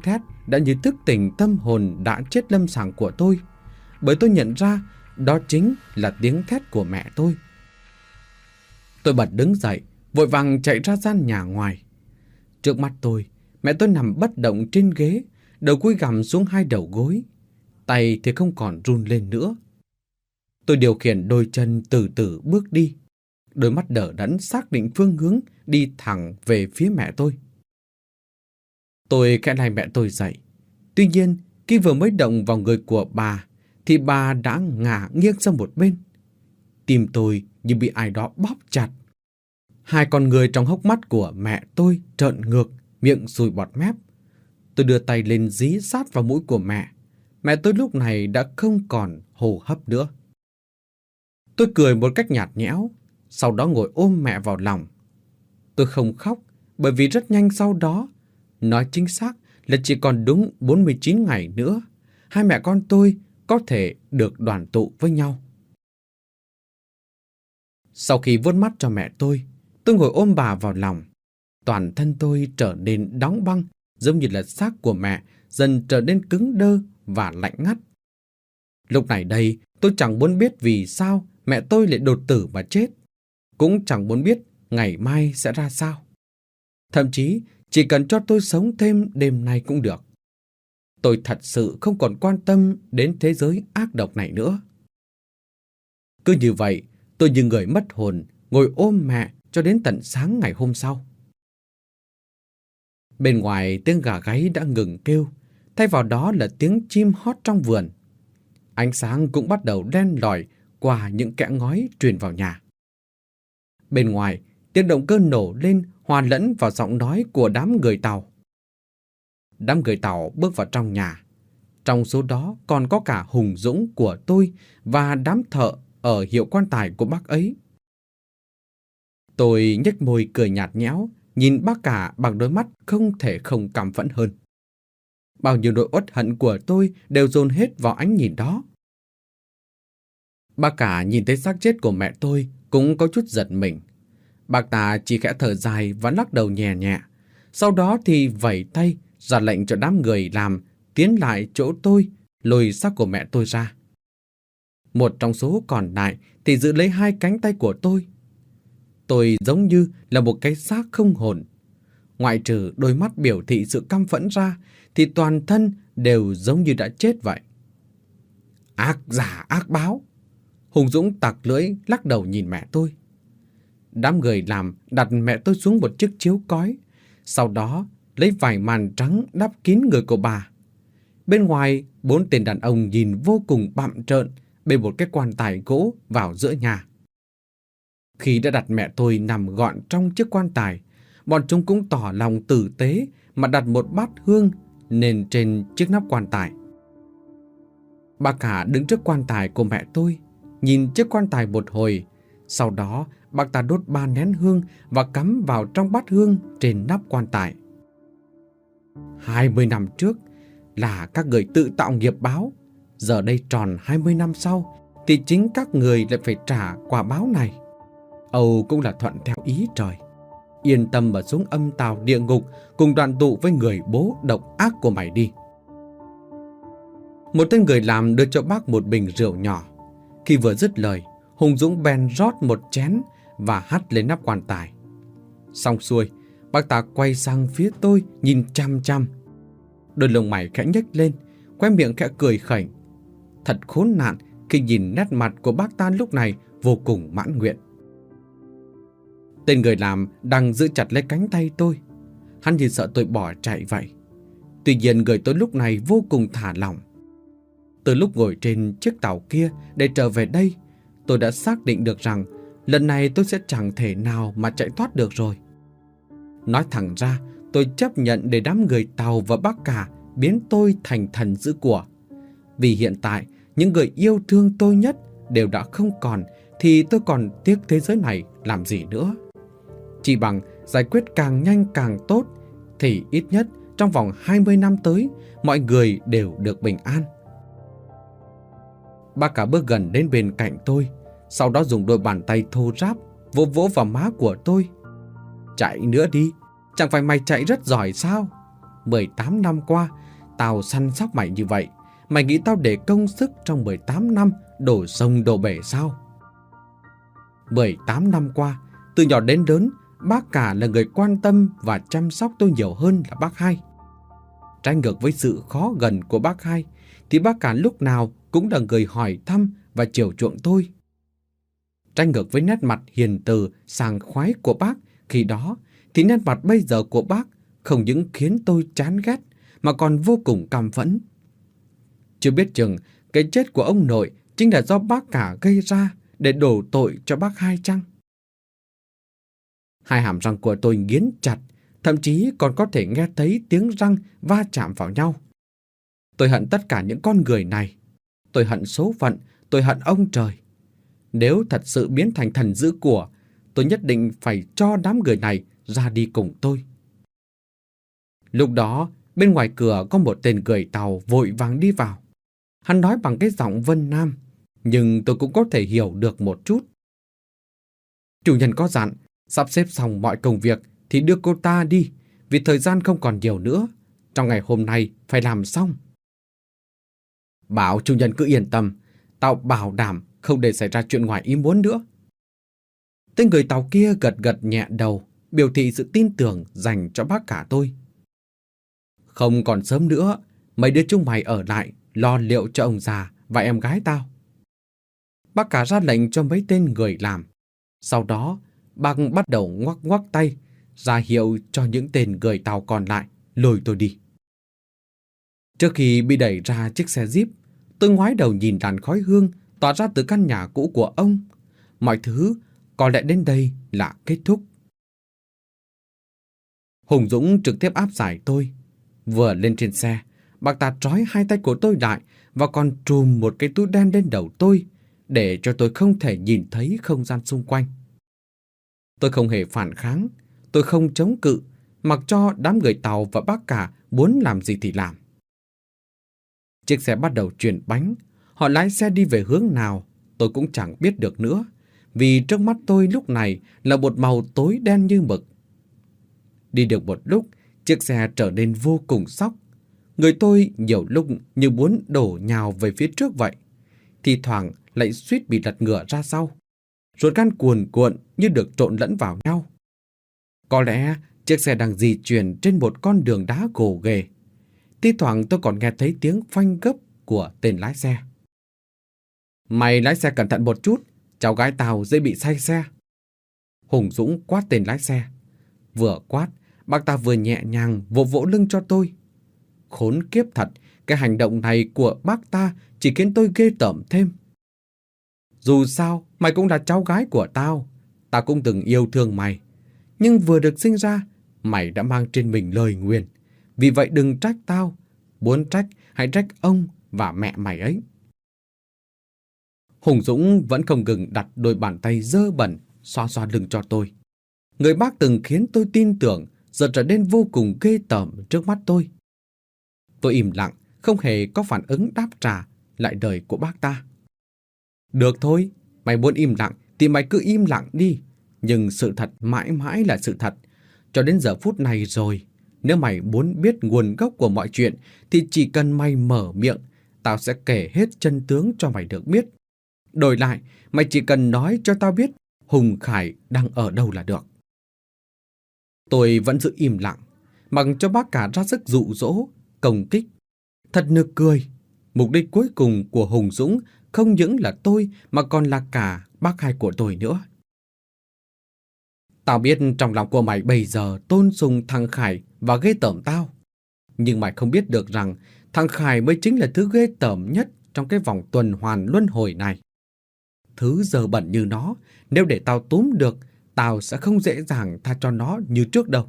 đã như thức tỉnh tâm hồn đã chết lâm sàng của tôi, bởi tôi nhận ra đó chính là tiếng thét của mẹ tôi. Tôi bật đứng dậy, vội vàng chạy ra gian nhà ngoài. Trước mắt tôi, mẹ tôi nằm bất động trên ghế, đầu cúi gằm xuống hai đầu gối, tay thì không còn run lên nữa. Tôi điều khiển đôi chân từ từ bước đi, đôi mắt đờ đẫn xác định phương hướng đi thẳng về phía mẹ tôi. Tôi khẽ lay mẹ tôi dậy. Tuy nhiên, khi vừa mới động vào người của bà, thì bà đã ngả nghiêng sang một bên. Tim tôi như bị ai đó bóp chặt. Hai con người trong hốc mắt của mẹ tôi trợn ngược, miệng sùi bọt mép. Tôi đưa tay lên dí sát vào mũi của mẹ. Mẹ tôi lúc này đã không còn hô hấp nữa. Tôi cười một cách nhạt nhẽo, sau đó ngồi ôm mẹ vào lòng. Tôi không khóc, bởi vì rất nhanh sau đó, nói chính xác là chỉ còn đúng bốn mươi chín ngày nữa, hai mẹ con tôi có thể được đoàn tụ với nhau. Sau khi vuốt mắt cho mẹ tôi, tôi ngồi ôm bà vào lòng. Toàn thân tôi trở nên đóng băng, giống như là xác của mẹ dần trở nên cứng đơ và lạnh ngắt. Lúc này đây, tôi chẳng muốn biết vì sao mẹ tôi lại đột tử mà chết, cũng chẳng muốn biết ngày mai sẽ ra sao. Thậm chí, chỉ cần cho tôi sống thêm đêm nay cũng được. Tôi thật sự không còn quan tâm đến thế giới ác độc này nữa. Cứ như vậy, tôi như người mất hồn, ngồi ôm mẹ cho đến tận sáng ngày hôm sau. Bên ngoài tiếng gà gáy đã ngừng kêu, thay vào đó là tiếng chim hót trong vườn. Ánh sáng cũng bắt đầu len lỏi qua những kẽ ngói truyền vào nhà. Bên ngoài, tiếng động cơ nổ lên hòa lẫn vào giọng nói của đám người Tàu. Đám người Tàu bước vào trong nhà. Trong số đó còn có cả Hùng Dũng của tôi và đám thợ ở hiệu quan tài của bác ấy. Tôi nhếch môi cười nhạt nhẽo, nhìn bác cả bằng đôi mắt không thể không căm phẫn hơn. Bao nhiêu nỗi uất hận của tôi đều dồn hết vào ánh nhìn đó. Bác cả nhìn thấy xác chết của mẹ tôi cũng có chút giật mình. Bác ta chỉ khẽ thở dài và lắc đầu nhẹ nhẹ. Sau đó thì vẩy tay ra lệnh cho đám người làm tiến lại chỗ tôi, lôi xác của mẹ tôi ra. Một trong số còn lại thì giữ lấy hai cánh tay của tôi. Tôi giống như là một cái xác không hồn. Ngoại trừ đôi mắt biểu thị sự căm phẫn ra, thì toàn thân đều giống như đã chết vậy. Ác giả ác báo! Hùng Dũng tặc lưỡi lắc đầu nhìn mẹ tôi. Đám người làm đặt mẹ tôi xuống một chiếc chiếu cói, sau đó lấy vải màn trắng đắp kín người của bà. Bên ngoài, bốn tên đàn ông nhìn vô cùng bặm trợn bê một cái quan tài gỗ vào giữa nhà. Khi đã đặt mẹ tôi nằm gọn trong chiếc quan tài, bọn chúng cũng tỏ lòng tử tế mà đặt một bát hương lên trên chiếc nắp quan tài. Bà cả đứng trước quan tài của mẹ tôi, nhìn chiếc quan tài một hồi. Sau đó, bác ta đốt ba nén hương và cắm vào trong bát hương trên nắp quan tài. Hai mươi năm trước là các người tự tạo nghiệp báo. Giờ đây tròn hai mươi năm sau thì chính các người lại phải trả quả báo này. Âu cũng là thuận theo ý trời. Yên tâm mà xuống âm tào địa ngục cùng đoàn tụ với người bố độc ác của mày đi. Một tên người làm đưa cho bác một bình rượu nhỏ. Khi vừa dứt lời, Hùng Dũng bèn rót một chén và hắt lên nắp quan tài. Xong xuôi, bác ta quay sang phía tôi nhìn chăm chăm. Đôi lông mày khẽ nhếch lên, khóe miệng khẽ cười khẩy. Thật khốn nạn khi nhìn nét mặt của bác ta lúc này vô cùng mãn nguyện. Tên người làm đang giữ chặt lấy cánh tay tôi. Hắn như sợ tôi bỏ chạy vậy. Tuy nhiên người tôi lúc này vô cùng thả lỏng. Từ lúc ngồi trên chiếc tàu kia để trở về đây, tôi đã xác định được rằng lần này tôi sẽ chẳng thể nào mà chạy thoát được rồi. Nói thẳng ra, tôi chấp nhận để đám người Tàu và bác cả biến tôi thành thần giữ của. Vì hiện tại, những người yêu thương tôi nhất đều đã không còn, thì tôi còn tiếc thế giới này làm gì nữa. Chỉ bằng giải quyết càng nhanh càng tốt, thì ít nhất trong vòng hai mươi năm tới, mọi người đều được bình an. Bác cả bước gần đến bên cạnh tôi, sau đó dùng đôi bàn tay thô ráp vỗ vỗ vào má của tôi. Chạy nữa đi, chẳng phải mày chạy rất giỏi sao? mười tám năm qua, Tao săn sóc mày như vậy, mày nghĩ tao để công sức trong mười tám năm đổ sông đổ bể sao? mười tám năm qua, từ nhỏ đến lớn, bác cả là người quan tâm và chăm sóc tôi nhiều hơn là bác hai. Trái ngược với sự khó gần của bác hai, thì bác cả lúc nào cũng là người hỏi thăm và chiều chuộng tôi. Trái ngược với nét mặt hiền từ, sảng khoái của bác khi đó, thì nét mặt bây giờ của bác không những khiến tôi chán ghét mà còn vô cùng căm phẫn. Chưa biết chừng cái chết của ông nội chính là do bác cả gây ra để đổ tội cho bác hai chăng? Hai hàm răng của tôi nghiến chặt, thậm chí còn có thể nghe thấy tiếng răng va chạm vào nhau. Tôi hận tất cả những con người này. Tôi hận số phận, tôi hận ông trời. Nếu thật sự biến thành thần giữ của, tôi nhất định phải cho đám người này ra đi cùng tôi. Lúc đó, bên ngoài cửa có một tên gửi tàu vội vàng đi vào. Hắn nói bằng cái giọng Vân Nam, nhưng tôi cũng có thể hiểu được một chút. Chủ nhân có dặn, sắp xếp xong mọi công việc thì đưa cô ta đi, vì thời gian không còn nhiều nữa. Trong ngày hôm nay phải làm xong. Bảo chủ nhân cứ yên tâm, tao bảo đảm không để xảy ra chuyện ngoài ý muốn nữa. Tên người tàu kia gật gật nhẹ đầu, biểu thị sự tin tưởng dành cho bác cả tôi. Không còn sớm nữa, mấy đứa chúng mày ở lại lo liệu cho ông già và em gái tao. Bác cả ra lệnh cho mấy tên người làm. Sau đó, bác bắt đầu ngoắc ngoắc tay, ra hiệu cho những tên người tàu còn lại lôi tôi đi. Trước khi bị đẩy ra chiếc xe Jeep, tôi ngoái đầu nhìn làn khói hương tỏa ra từ căn nhà cũ của ông. Mọi thứ có lẽ đến đây là kết thúc. Hùng Dũng trực tiếp áp giải tôi. Vừa lên trên xe, bác ta trói hai tay của tôi lại và còn trùm một cái túi đen lên đầu tôi để cho tôi không thể nhìn thấy không gian xung quanh. Tôi không hề phản kháng, tôi không chống cự, mặc cho đám người tàu và bác cả muốn làm gì thì làm. Chiếc xe bắt đầu chuyển bánh, họ lái xe đi về hướng nào tôi cũng chẳng biết được nữa, vì trước mắt tôi lúc này là một màu tối đen như mực. Đi được một lúc, chiếc xe trở nên vô cùng sóc. Người tôi nhiều lúc như muốn đổ nhào về phía trước vậy, thì thoảng lại suýt bị lật ngửa ra sau. Ruột gan cuồn cuộn như được trộn lẫn vào nhau. Có lẽ chiếc xe đang di chuyển trên một con đường đá gồ ghề. Thi thoảng tôi còn nghe thấy tiếng phanh gấp của tên lái xe. Mày lái xe cẩn thận một chút, cháu gái tao dễ bị say xe. Hùng Dũng quát tên lái xe. Vừa quát, bác ta vừa nhẹ nhàng vỗ vỗ lưng cho tôi. Khốn kiếp thật, cái hành động này của bác ta chỉ khiến tôi ghê tởm thêm. Dù sao, mày cũng là cháu gái của tao. Tao cũng từng yêu thương mày. Nhưng vừa được sinh ra, mày đã mang trên mình lời nguyền. Vì vậy đừng trách tao. Muốn trách, hãy trách ông và mẹ mày ấy. Hùng Dũng vẫn không ngừng đặt đôi bàn tay dơ bẩn xoa xoa lưng cho tôi. Người bác từng khiến tôi tin tưởng giờ trở nên vô cùng ghê tởm trước mắt tôi. Tôi im lặng, không hề có phản ứng đáp trả lại lời của bác ta. Được thôi, mày muốn im lặng thì mày cứ im lặng đi. Nhưng sự thật mãi mãi là sự thật. Cho đến giờ phút này rồi, nếu mày muốn biết nguồn gốc của mọi chuyện thì chỉ cần mày mở miệng, tao sẽ kể hết chân tướng cho mày được biết. Đổi lại, mày chỉ cần nói cho tao biết Hùng Khải đang ở đâu là được. Tôi vẫn giữ im lặng, mặc cho bác cả ra sức dụ dỗ, công kích. Thật nực cười, mục đích cuối cùng của Hùng Dũng không những là tôi mà còn là cả bác hai của tôi nữa. Tao biết trong lòng của mày bây giờ tôn sùng thằng Khải và ghê tởm tao. Nhưng mày không biết được rằng thằng Khải mới chính là thứ ghê tởm nhất trong cái vòng tuần hoàn luân hồi này. Thứ dơ bẩn như nó, nếu để tao túm được, tao sẽ không dễ dàng tha cho nó như trước đâu.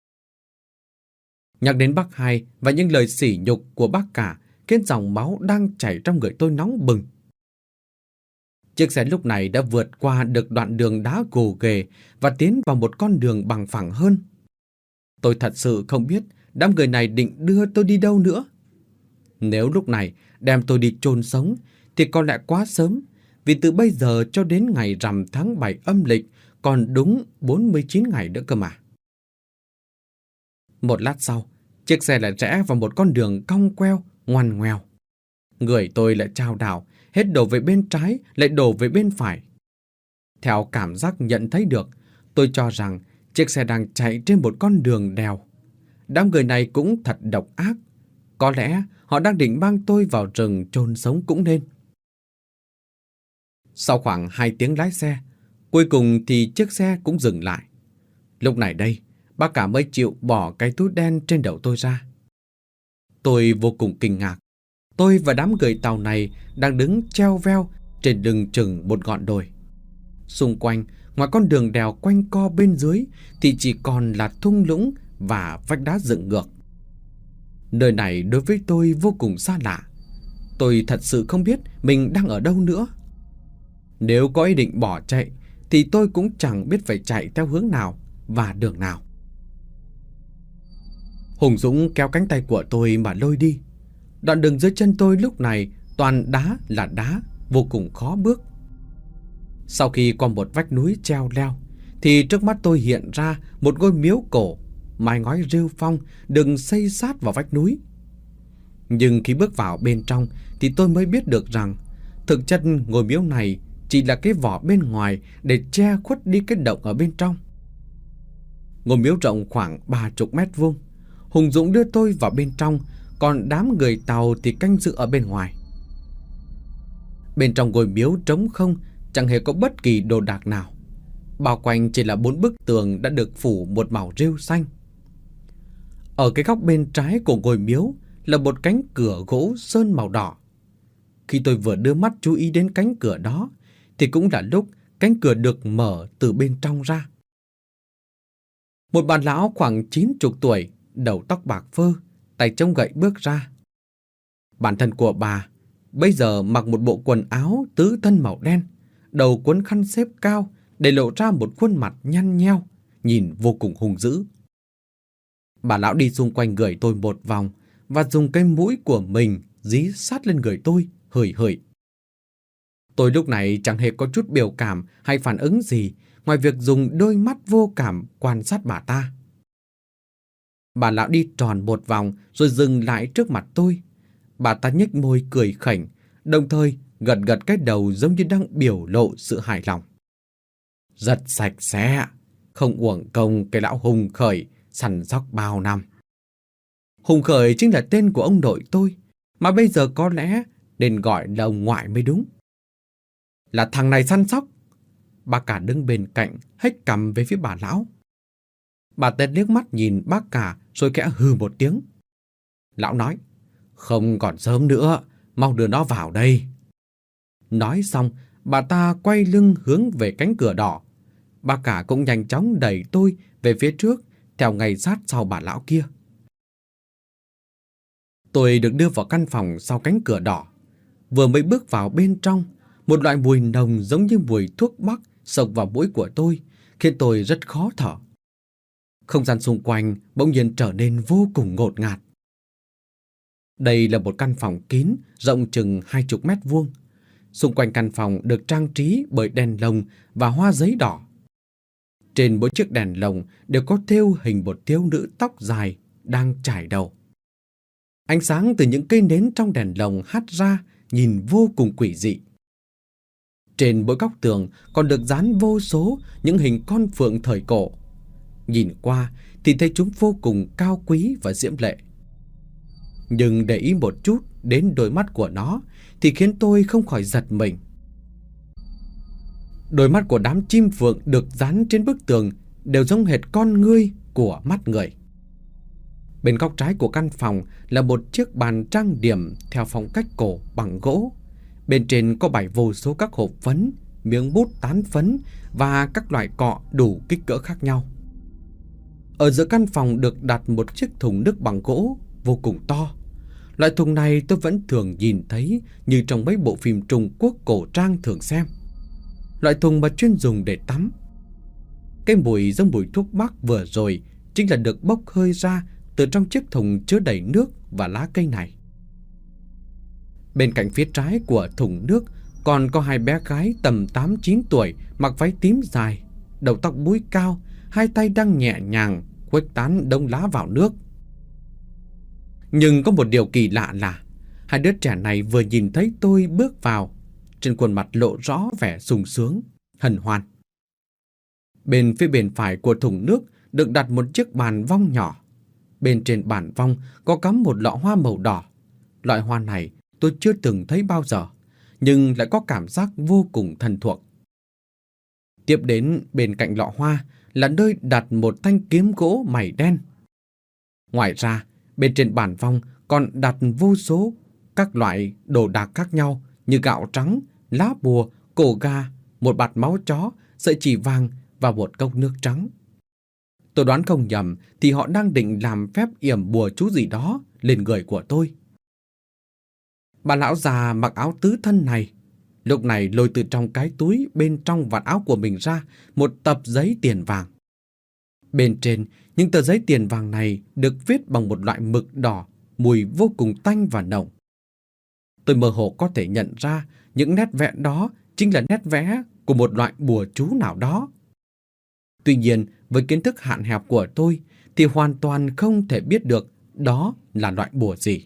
Nhắc đến bác hai và những lời sỉ nhục của bác cả khiến dòng máu đang chảy trong người tôi nóng bừng. Chiếc xe lúc này đã vượt qua được đoạn đường đá gồ ghề và tiến vào một con đường bằng phẳng hơn. Tôi thật sự không biết đám người này định đưa tôi đi đâu nữa. Nếu lúc này đem tôi đi chôn sống thì có lẽ quá sớm, vì từ bây giờ cho đến ngày rằm tháng bảy âm lịch còn đúng bốn mươi chín ngày nữa cơ mà. Một lát sau, trên chiếc xe lại rẽ vào một con đường cong queo, ngoằn ngoèo. Người tôi lại chao đảo, hết đổ về bên trái, lại đổ về bên phải. Theo cảm giác nhận thấy được, tôi cho rằng chiếc xe đang chạy trên một con đường đèo. Đám người này cũng thật độc ác. Có lẽ họ đang định mang tôi vào rừng chôn sống cũng nên. Sau khoảng hai tiếng lái xe, cuối cùng thì chiếc xe cũng dừng lại. Lúc này đây, bác cả mới chịu bỏ cái túi đen trên đầu tôi ra. Tôi vô cùng kinh ngạc. Tôi và đám người Tàu này đang đứng treo veo trên đường chừng một ngọn đồi. Xung quanh, ngoài con đường đèo quanh co bên dưới thì chỉ còn là thung lũng và vách đá dựng ngược. Nơi này đối với tôi vô cùng xa lạ. Tôi thật sự không biết mình đang ở đâu nữa. Nếu có ý định bỏ chạy thì tôi cũng chẳng biết phải chạy theo hướng nào và đường nào. Hùng Dũng kéo cánh tay của tôi mà lôi đi. Đoạn đường dưới chân tôi lúc này toàn đá là đá, vô cùng khó bước. Sau khi qua một vách núi treo leo thì trước mắt tôi hiện ra một ngôi miếu cổ, mái ngói rêu phong được xây sát vào vách núi. Nhưng khi bước vào bên trong thì tôi mới biết được rằng thực chất ngôi miếu này chỉ là cái vỏ bên ngoài để che khuất đi cái động ở bên trong. Ngôi miếu rộng khoảng ba mươi mét vuông. Hùng Dũng đưa tôi vào bên trong, còn đám người Tàu thì canh giữ ở bên ngoài. Bên trong ngôi miếu trống không, chẳng hề có bất kỳ đồ đạc nào. Bao quanh chỉ là bốn bức tường đã được phủ một màu rêu xanh. Ở cái góc bên trái của ngôi miếu là một cánh cửa gỗ sơn màu đỏ. Khi tôi vừa đưa mắt chú ý đến cánh cửa đó thì cũng là lúc cánh cửa được mở từ bên trong ra. Một bà lão khoảng chín mươi tuổi, đầu tóc bạc phơ, tay chống gậy bước ra. Bản thân của bà bây giờ mặc một bộ quần áo tứ thân màu đen, đầu quấn khăn xếp cao để lộ ra một khuôn mặt nhăn nheo, nhìn vô cùng hung dữ. Bà lão đi xung quanh người tôi một vòng và dùng cái mũi của mình dí sát lên người tôi, hửi hửi. Tôi lúc này chẳng hề có chút biểu cảm hay phản ứng gì ngoài việc dùng đôi mắt vô cảm quan sát bà ta. Bà lão đi tròn một vòng rồi dừng lại trước mặt tôi. Bà ta nhếch môi cười khỉnh, đồng thời gật gật cái đầu giống như đang biểu lộ sự hài lòng. Rất sạch sẽ, không uổng công cái lão Hùng Khởi săn sóc bao năm. Hùng Khởi chính là tên của ông nội tôi, mà bây giờ có lẽ nên gọi là ông ngoại mới đúng. Là thằng này săn sóc. Bà cả đứng bên cạnh hếch cằm về phía bà lão. Bà ta liếc mắt nhìn bác cả rồi khẽ hừ một tiếng. Lão nói, không còn sớm nữa, mau đưa nó vào đây. Nói xong, bà ta quay lưng hướng về cánh cửa đỏ. Bà cả cũng nhanh chóng đẩy tôi về phía trước, theo ngay sát sau bà lão kia. Tôi được đưa vào căn phòng sau cánh cửa đỏ. Vừa mới bước vào bên trong, một loại mùi nồng giống như mùi thuốc bắc xộc vào mũi của tôi, khiến tôi rất khó thở. Không gian xung quanh bỗng nhiên trở nên vô cùng ngột ngạt. Đây là một căn phòng kín, rộng chừng hai mươi mét vuông. Xung quanh căn phòng được trang trí bởi đèn lồng và hoa giấy đỏ. Trên mỗi chiếc đèn lồng đều có thêu hình một thiếu nữ tóc dài đang chải đầu. Ánh sáng từ những cây nến trong đèn lồng hắt ra nhìn vô cùng quỷ dị. Trên mỗi góc tường còn được dán vô số những hình con phượng thời cổ. Nhìn qua thì thấy chúng vô cùng cao quý và diễm lệ. Nhưng để ý một chút đến đôi mắt của nó thì khiến tôi không khỏi giật mình. Đôi mắt của đám chim phượng được dán trên bức tường đều giống hệt con ngươi của mắt người. Bên góc trái của căn phòng là một chiếc bàn trang điểm theo phong cách cổ bằng gỗ. Bên trên có bày vô số các hộp phấn, miếng bút tán phấn và các loại cọ đủ kích cỡ khác nhau. Ở giữa căn phòng được đặt một chiếc thùng nước bằng gỗ vô cùng to. Loại thùng này tôi vẫn thường nhìn thấy như trong mấy bộ phim Trung Quốc cổ trang thường xem. Loại thùng mà chuyên dùng để tắm. Cái mùi giống mùi thuốc bắc vừa rồi chính là được bốc hơi ra từ trong chiếc thùng chứa đầy nước và lá cây này. Bên cạnh phía trái của thùng nước còn có hai bé gái tầm tám chín tuổi mặc váy tím dài, đầu tóc búi cao, hai tay đang nhẹ nhàng khuếch tán đông lá vào nước. Nhưng có một điều kỳ lạ là hai đứa trẻ này vừa nhìn thấy tôi bước vào, trên khuôn mặt lộ rõ vẻ sung sướng, hân hoan. Bên phía bên phải của thùng nước được đặt một chiếc bàn vong nhỏ. Bên trên bàn vong có cắm một lọ hoa màu đỏ. Loại hoa này tôi chưa từng thấy bao giờ, nhưng lại có cảm giác vô cùng thân thuộc. Tiếp đến bên cạnh lọ hoa là nơi đặt một thanh kiếm gỗ mày đen. Ngoài ra, bên trên bàn vong còn đặt vô số các loại đồ đạc khác nhau như gạo trắng, lá bùa, cổ gà, một bạt máu chó, sợi chỉ vàng và một cốc nước trắng. Tôi đoán không nhầm thì họ đang định làm phép yểm bùa chú gì đó lên người của tôi. Bà lão già mặc áo tứ thân này lúc này lôi từ trong cái túi bên trong vạt áo của mình ra một tập giấy tiền vàng. Bên trên những tờ giấy tiền vàng này được viết bằng một loại mực đỏ, mùi vô cùng tanh và nồng. Tôi mơ hồ có thể nhận ra những nét vẽ đó chính là nét vẽ của một loại bùa chú nào đó. Tuy nhiên, với kiến thức hạn hẹp của tôi thì hoàn toàn không thể biết được đó là loại bùa gì.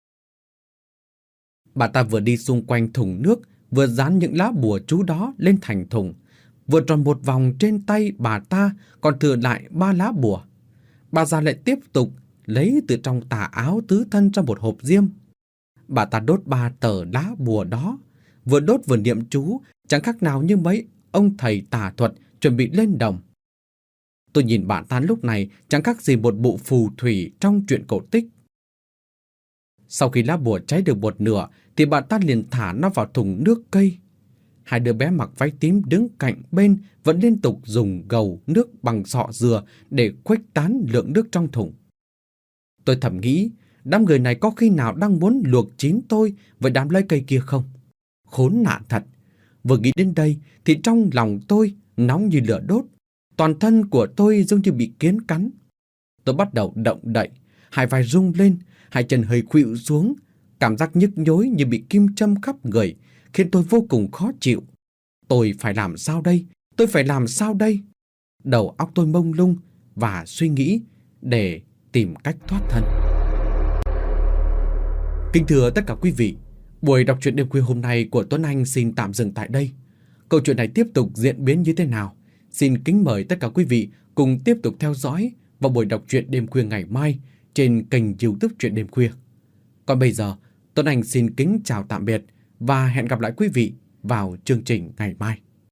Bà ta vừa đi xung quanh thùng nước, vừa dán những lá bùa chú đó lên thành thùng. Vừa tròn một vòng trên tay bà ta còn thừa lại ba lá bùa. Bà già lại tiếp tục lấy từ trong tà áo tứ thân ra một hộp diêm. Bà ta đốt ba tờ lá bùa đó, vừa đốt vừa niệm chú, chẳng khác nào như mấy ông thầy tà thuật chuẩn bị lên đồng. Tôi nhìn bà ta lúc này chẳng khác gì một bộ phù thủy trong truyện cổ tích. Sau khi lá bùa cháy được một nửa thì bà ta liền thả nó vào thùng nước cây. Hai đứa bé mặc váy tím đứng cạnh bên vẫn liên tục dùng gầu nước bằng sọ dừa để khuếch tán lượng nước trong thùng. Tôi thầm nghĩ, đám người này có khi nào đang muốn luộc chín tôi với đám lấy cây kia không? Khốn nạn thật! Vừa nghĩ đến đây thì trong lòng tôi nóng như lửa đốt. Toàn thân của tôi giống như bị kiến cắn. Tôi bắt đầu động đậy, hai vai rung lên, hai chân hơi khuỵu xuống. Cảm giác nhức nhối như bị kim châm khắp người, khiến tôi vô cùng khó chịu. Tôi phải làm sao đây? Tôi phải làm sao đây? Đầu óc tôi mông lung và suy nghĩ để tìm cách thoát thân. Kính thưa tất cả quý vị, buổi đọc truyện đêm khuya hôm nay của Tuấn Anh xin tạm dừng tại đây. Câu chuyện này tiếp tục diễn biến như thế nào? Xin kính mời tất cả quý vị cùng tiếp tục theo dõi vào buổi đọc truyện đêm khuya ngày mai trên kênh YouTube Truyện Đêm Khuya. Còn bây giờ, Tuấn Anh xin kính chào tạm biệt và hẹn gặp lại quý vị vào chương trình ngày mai.